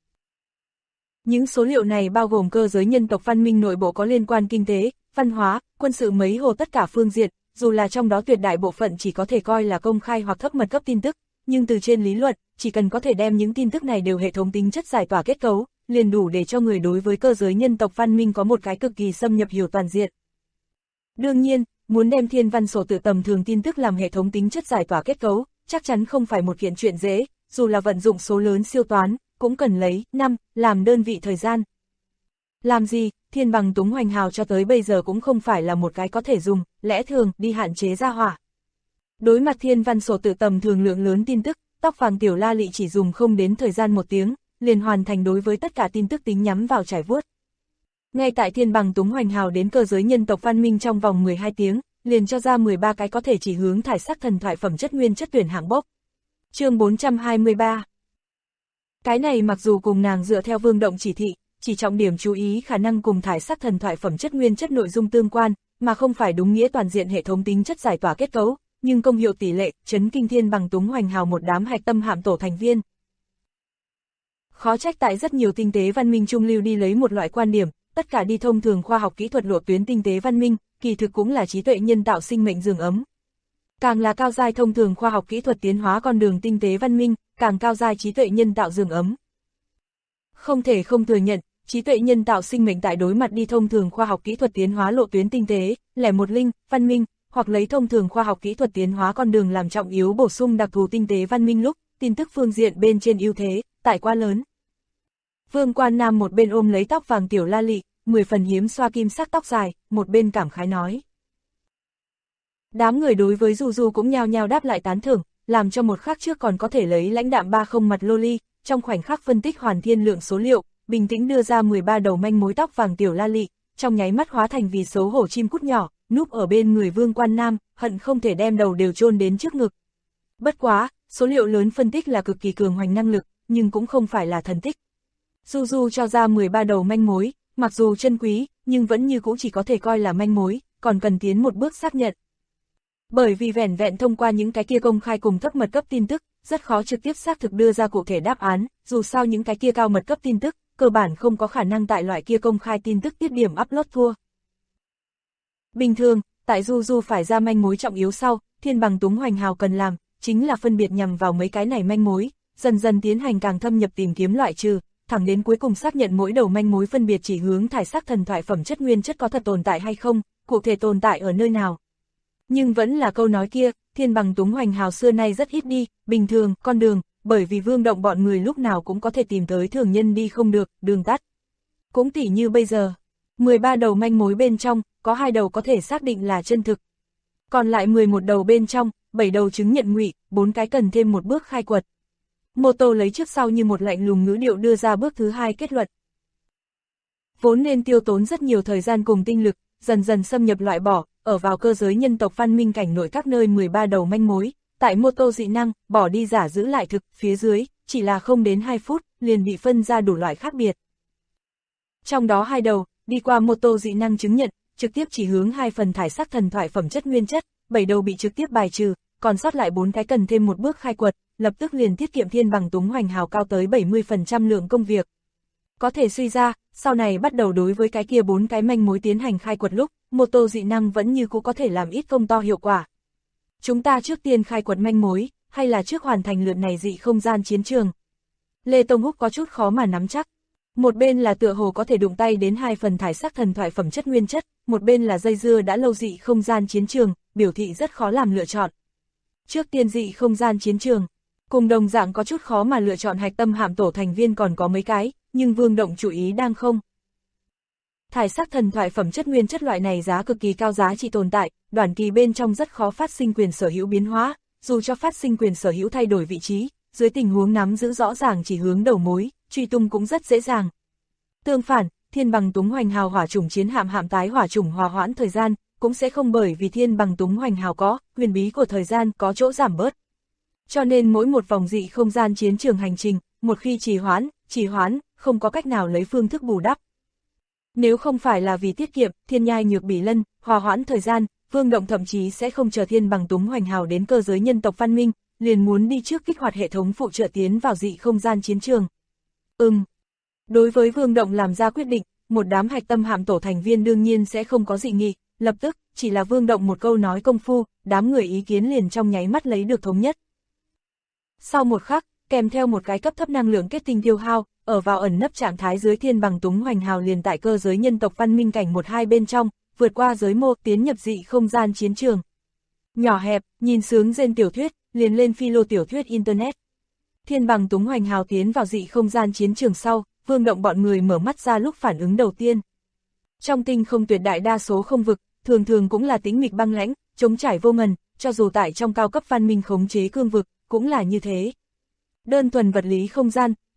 Những số liệu này bao gồm cơ giới nhân tộc văn minh nội bộ có liên quan kinh tế, văn hóa, quân sự mấy hồ tất cả phương diện, dù là trong đó tuyệt đại bộ phận chỉ có thể coi là công khai hoặc thấp mật cấp tin tức, nhưng từ trên lý luận, chỉ cần có thể đem những tin tức này đều hệ thống tính chất giải tỏa kết cấu, liền đủ để cho người đối với cơ giới nhân tộc văn minh có một cái cực kỳ xâm nhập hiểu toàn diện. Đương nhiên, muốn đem thiên văn sổ tự tầm thường tin tức làm hệ thống tính chất giải tỏa kết cấu, chắc chắn không phải một kiện chuyện dễ, dù là vận dụng số lớn siêu toán, cũng cần lấy năm làm đơn vị thời gian. Làm gì, thiên bằng túng hoành hào cho tới bây giờ cũng không phải là một cái có thể dùng, lẽ thường, đi hạn chế ra hỏa. Đối mặt thiên văn sổ tự tầm thường lượng lớn tin tức, tóc vàng tiểu la lị chỉ dùng không đến thời gian 1 tiếng, liền hoàn thành đối với tất cả tin tức tính nhắm vào trải vuốt. Ngay tại thiên bằng túng hoành hào đến cơ giới nhân tộc văn minh trong vòng 12 tiếng, liền cho ra 13 cái có thể chỉ hướng thải sắc thần thoại phẩm chất nguyên chất tuyển hạng bốc. Chương 423. Cái này mặc dù cùng nàng dựa theo Vương Động chỉ thị, chỉ trọng điểm chú ý khả năng cùng thải sắc thần thoại phẩm chất nguyên chất nội dung tương quan, mà không phải đúng nghĩa toàn diện hệ thống tính chất giải tỏa kết cấu, nhưng công hiệu tỷ lệ, chấn kinh thiên bằng túng hoành hào một đám hạch tâm hạm tổ thành viên. Khó trách tại rất nhiều tinh tế văn minh trung lưu đi lấy một loại quan điểm, tất cả đi thông thường khoa học kỹ thuật lộ tuyến tinh tế văn minh, kỳ thực cũng là trí tuệ nhân tạo sinh mệnh giường ấm. Càng là cao giai thông thường khoa học kỹ thuật tiến hóa con đường tinh tế văn minh, càng cao giai trí tuệ nhân tạo giường ấm. Không thể không thừa nhận, trí tuệ nhân tạo sinh mệnh tại đối mặt đi thông thường khoa học kỹ thuật tiến hóa lộ tuyến tinh tế, lẻ một linh, văn minh, hoặc lấy thông thường khoa học kỹ thuật tiến hóa con đường làm trọng yếu bổ sung đặc thù tinh tế văn minh lúc, tin tức phương diện bên trên ưu thế, tại quá lớn. Vương Quan Nam một bên ôm lấy tóc vàng tiểu la lị, 10 phần hiếm xoa kim sắc tóc dài, một bên cảm khái nói. Đám người đối với Du Du cũng nhao nhao đáp lại tán thưởng, làm cho một khắc trước còn có thể lấy lãnh đạm 30 mặt loli, trong khoảnh khắc phân tích hoàn thiên lượng số liệu, bình tĩnh đưa ra 13 đầu manh mối tóc vàng tiểu la lị, trong nháy mắt hóa thành vì xấu hổ chim cút nhỏ, núp ở bên người Vương Quan Nam, hận không thể đem đầu đều chôn đến trước ngực. Bất quá, số liệu lớn phân tích là cực kỳ cường hoành năng lực, nhưng cũng không phải là thần tích. Du Du cho ra 13 đầu manh mối, mặc dù chân quý, nhưng vẫn như cũ chỉ có thể coi là manh mối, còn cần tiến một bước xác nhận. Bởi vì vẻn vẹn thông qua những cái kia công khai cùng thấp mật cấp tin tức, rất khó trực tiếp xác thực đưa ra cụ thể đáp án, dù sao những cái kia cao mật cấp tin tức, cơ bản không có khả năng tại loại kia công khai tin tức tiết điểm upload thua. Bình thường, tại Du Du phải ra manh mối trọng yếu sau, thiên bằng túng hoành hào cần làm, chính là phân biệt nhằm vào mấy cái này manh mối, dần dần tiến hành càng thâm nhập tìm kiếm loại trừ, thẳng đến cuối cùng xác nhận mỗi đầu manh mối phân biệt chỉ hướng thải sắc thần thoại phẩm chất nguyên chất có thật tồn tại hay không, cụ thể tồn tại ở nơi nào. Nhưng vẫn là câu nói kia, thiên bằng túng hoành hào xưa nay rất ít đi, bình thường, con đường, bởi vì Vương Động bọn người lúc nào cũng có thể tìm tới thường nhân đi không được, đường tắt. Cũng tỉ như bây giờ, 13 đầu manh mối bên trong, có 2 đầu có thể xác định là chân thực. Còn lại 11 đầu bên trong, 7 đầu chứng nhận ngụy, 4 cái cần thêm một bước khai quật. Mô Tô lấy trước sau như một lạnh lùng ngữ điệu đưa ra bước thứ 2 kết luận. Vốn nên tiêu tốn rất nhiều thời gian cùng tinh lực, dần dần xâm nhập loại bỏ, ở vào cơ giới nhân tộc văn minh cảnh nội các nơi 13 đầu manh mối, tại Mô Tô dị năng, bỏ đi giả giữ lại thực, phía dưới, chỉ là không đến 2 phút, liền bị phân ra đủ loại khác biệt. Trong đó 2 đầu, đi qua Mô Tô dị năng chứng nhận, trực tiếp chỉ hướng 2 phần thải sắc thần thoại phẩm chất nguyên chất, 7 đầu bị trực tiếp bài trừ, còn sót lại 4 cái cần thêm một bước khai quật, lập tức liền tiết kiệm thiên bằng túng hoành hào cao tới 70% lượng công việc. Có thể suy ra, sau này bắt đầu đối với cái kia 4 cái manh mối tiến hành khai quật lúc, Mô Tô dị năng vẫn như cũ có thể làm ít công to hiệu quả. Chúng ta trước tiên khai quật manh mối, hay là trước hoàn thành lượt này dị không gian chiến trường? Lê Tông Húc có chút khó mà nắm chắc. Một bên là tựa hồ có thể đụng tay đến 2 phần thải sắc thần thoại phẩm chất nguyên chất, một bên là dây dưa đã lâu dị không gian chiến trường, biểu thị rất khó làm lựa chọn. Trước tiên dị không gian chiến trường, cùng đồng dạng có chút khó mà lựa chọn hạch tâm hạm tổ thành viên còn có mấy cái, nhưng Vương Động chủ ý đang không. Thải sắc thần thoại phẩm chất nguyên chất loại này giá cực kỳ cao giá trị tồn tại, đoạn kỳ bên trong rất khó phát sinh quyền sở hữu biến hóa, dù cho phát sinh quyền sở hữu thay đổi vị trí, dưới tình huống nắm giữ rõ ràng chỉ hướng đầu mối, truy tung cũng rất dễ dàng. Tương phản, thiên bằng túng hoành hào hỏa chủng chiến hạm tái hỏa chủng hòa hoãn thời gian, cũng sẽ không bởi vì thiên bằng túng hoành hào có, huyền bí của thời gian có chỗ giảm bớt. Cho nên mỗi một vòng dị không gian chiến trường hành trình, một khi trì hoãn, không có cách nào lấy phương thức bù đắp. Nếu không phải là vì tiết kiệm, thiên nhai nhược bỉ lân, hòa hoãn thời gian, Vương Động thậm chí sẽ không chờ thiên bằng túng hoành hào đến cơ giới nhân tộc văn minh, liền muốn đi trước kích hoạt hệ thống phụ trợ tiến vào dị không gian chiến trường. Đối với Vương Động làm ra quyết định, một đám hạch tâm hạm tổ thành viên đương nhiên sẽ không có dị nghị, lập tức, chỉ là Vương Động một câu nói công phu, đám người ý kiến liền trong nháy mắt lấy được thống nhất. Sau một khắc, kèm theo một cái cấp thấp năng lượng kết tinh tiêu hao, ở vào ẩn nấp trạng thái dưới thiên bằng túng hoành hào liền tại cơ giới nhân tộc văn minh cảnh 1-2 bên trong, vượt qua giới mô tiến nhập dị không gian chiến trường. Nhỏ hẹp, nhìn sướng rên tiểu thuyết, liền lên philo tiểu thuyết Internet. Thiên bằng túng hoành hào tiến vào dị không gian chiến trường sau, Vương Động bọn người mở mắt ra lúc phản ứng đầu tiên. Trong tinh không tuyệt đại đa số không vực, thường thường cũng là tĩnh mịch băng lãnh, trống trải vô ngần, cho dù tại trong cao cấp văn minh khống chế cương vực, cũng là như thế. Đơn thuần vật lý không gian,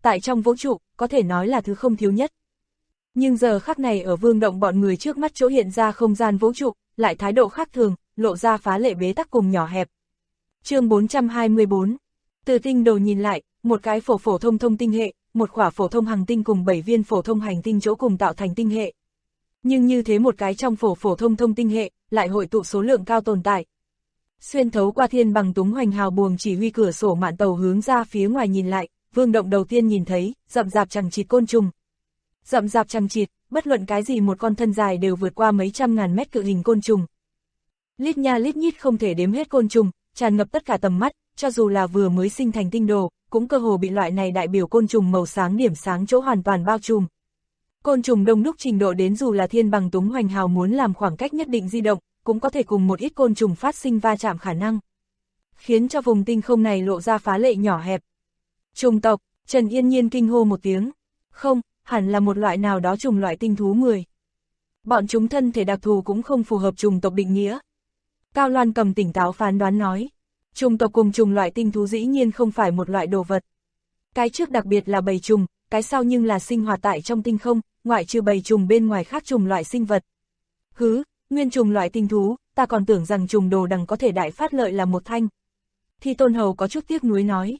tại trong vũ trụ, có thể nói là thứ không thiếu nhất. Nhưng giờ khắc này ở Vương Động bọn người trước mắt chỗ hiện ra không gian vũ trụ, lại thái độ khác thường, lộ ra phá lệ bế tắc cùng nhỏ hẹp. Chương 424. Từ tinh đồ nhìn lại, một cái phổ thông tinh hệ, một khỏa phổ thông hành tinh cùng 7 viên phổ thông hành tinh chỗ cùng tạo thành tinh hệ. Nhưng như thế một cái trong phổ thông tinh hệ, lại hội tụ số lượng cao tồn tại. Xuyên thấu qua thiên bằng túng hoành hào buồng chỉ huy cửa sổ mạn tàu hướng ra phía ngoài nhìn lại, Vương Động đầu tiên nhìn thấy, rậm rạp chằng chịt côn trùng. Rậm rạp chằng chịt, bất luận cái gì một con thân dài đều vượt qua mấy trăm ngàn mét cự hình côn trùng. Lít nha lít nhít không thể đếm hết côn trùng, tràn ngập tất cả tầm mắt, cho dù là vừa mới sinh thành tinh đồ, cũng cơ hồ bị loại này đại biểu côn trùng màu sáng điểm sáng chỗ hoàn toàn bao trùm. Côn trùng đông đúc trình độ đến dù là thiên bằng túng hoành hào muốn làm khoảng cách nhất định di động, cũng có thể cùng một ít côn trùng phát sinh va chạm khả năng, khiến cho vùng tinh không này lộ ra phá lệ nhỏ hẹp. Trùng tộc, Trần Yên Nhiên kinh hô một tiếng. Không, hẳn là một loại nào đó trùng loại tinh thú 10. Bọn chúng thân thể đặc thù cũng không phù hợp trùng tộc định nghĩa. Cao Loan Cầm tỉnh táo phán đoán nói. Trùng tộc cùng trùng loại tinh thú dĩ nhiên không phải một loại đồ vật. Cái trước đặc biệt là bầy trùng, cái sau nhưng là sinh hoạt tại trong tinh không, ngoại trừ bầy trùng bên ngoài khác trùng loại sinh vật. Hứ, nguyên trùng loại tinh thú, ta còn tưởng rằng trùng đồ đằng có thể đại phát lợi là một thanh. Thi Tôn Hầu có chút tiếc nuối nói.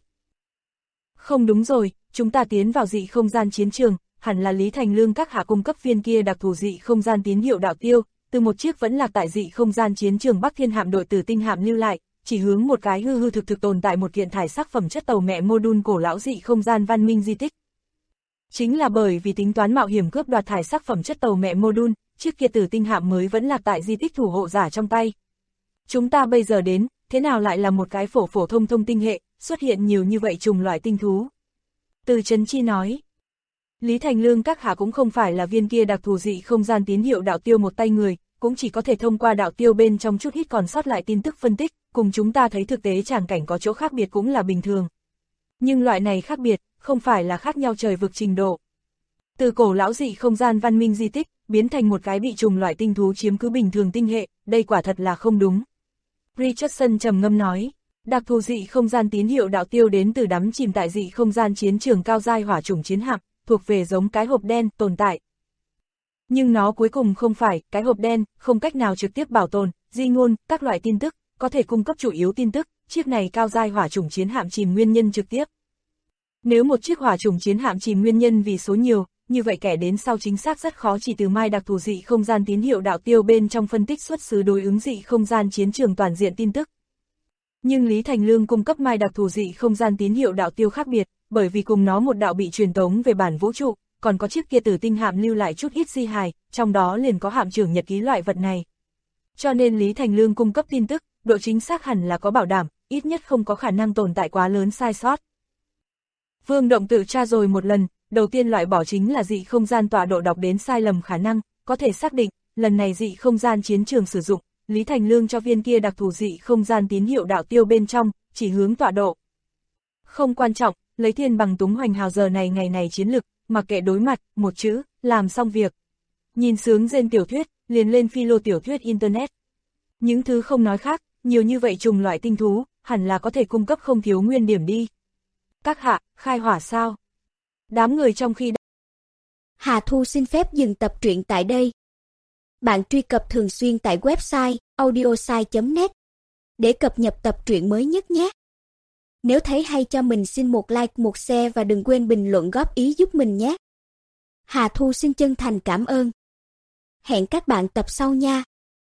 Không đúng rồi, chúng ta tiến vào dị không gian chiến trường, hẳn là Lý Thành Lương các hạ cung cấp viên kia đặc thù dị không gian tín hiệu đạo tiêu, từ một chiếc vẫn lạc tại dị không gian chiến trường Bắc Thiên hạm đội Tử Tinh hạm lưu lại, chỉ hướng một cái hư thực tồn tại một kiện thải sắc phẩm chất tàu mẹ module cổ lão dị không gian văn minh di tích. Chính là bởi vì tính toán mạo hiểm cướp đoạt thải sắc phẩm chất tàu mẹ module, chiếc kia Tử Tinh hạm mới vẫn lạc tại di tích thủ hộ giả trong tay. Chúng ta bây giờ đến, thế nào lại là một cái phổ thông tinh hệ, xuất hiện nhiều như vậy trùng loại tinh thú. Từ Trấn Chi nói. Lý Thành Lương các hạ cũng không phải là viên kia đặc thù dị không gian tín hiệu đạo tiêu một tay người, cũng chỉ có thể thông qua đạo tiêu bên trong chút ít còn sót lại tin tức phân tích, cùng chúng ta thấy thực tế tràng cảnh có chỗ khác biệt cũng là bình thường. Nhưng loại này khác biệt, không phải là khác nhau trời vực trình độ. Từ cổ lão dị không gian văn minh di tích, biến thành một cái bị trùng loại tinh thú chiếm cứ bình thường tinh hệ, đây quả thật là không đúng. Richardson trầm ngâm nói. Đặc thù dị không gian tín hiệu đạo tiêu đến từ đắm chìm tại dị không gian chiến trường cao giai hỏa chủng chiến hạm, thuộc về giống cái hộp đen tồn tại. Nhưng nó cuối cùng không phải cái hộp đen, không cách nào trực tiếp bảo tồn, di ngôn, các loại tin tức, có thể cung cấp chủ yếu tin tức, chiếc này cao giai hỏa chủng chiến hạm chìm nguyên nhân trực tiếp. Nếu một chiếc hỏa chủng chiến hạm chìm nguyên nhân vì số nhiều, như vậy kẻ đến sau chính xác rất khó chỉ từ mai đặc thù dị không gian tín hiệu đạo tiêu bên trong phân tích xuất xứ đối ứng dị không gian chiến trường toàn diện tin tức. Nhưng Lý Thành Lương cung cấp mai đặc thù dị không gian tín hiệu đạo tiêu khác biệt, bởi vì cùng nó một đạo bị truyền tống về bản vũ trụ, còn có chiếc kia Tử Tinh hạm lưu lại chút ít di hài, trong đó liền có hạm trưởng nhật ký loại vật này. Cho nên Lý Thành Lương cung cấp tin tức, độ chính xác hẳn là có bảo đảm, ít nhất không có khả năng tồn tại quá lớn sai sót. Vương Động tự tra rồi một lần, đầu tiên loại bỏ chính là dị không gian tọa độ đọc đến sai lầm khả năng, có thể xác định, lần này dị không gian chiến trường sử dụng, Lý Thành Lương cho viên kia đặc thù dị không gian tín hiệu đạo tiêu bên trong, chỉ hướng tọa độ. Không quan trọng, lấy thiên bằng túng hoành hào giờ này ngày này chiến lực, mặc kệ đối mặt, một chữ, làm xong việc. Nhìn sướng rên tiểu thuyết, liền lên philo tiểu thuyết Internet. Những thứ không nói khác, nhiều như vậy trùng loại tinh thú, hẳn là có thể cung cấp không thiếu nguyên điểm đi. Các hạ, khai hỏa sao? Đám người trong khi... Hà Thu xin phép dừng tập truyện tại đây. Bạn truy cập thường xuyên tại website audiosai.net để cập nhật tập truyện mới nhất nhé. Nếu thấy hay cho mình xin một like, một share và đừng quên bình luận góp ý giúp mình nhé. Hà Thu xin chân thành cảm ơn. Hẹn các bạn tập sau nha.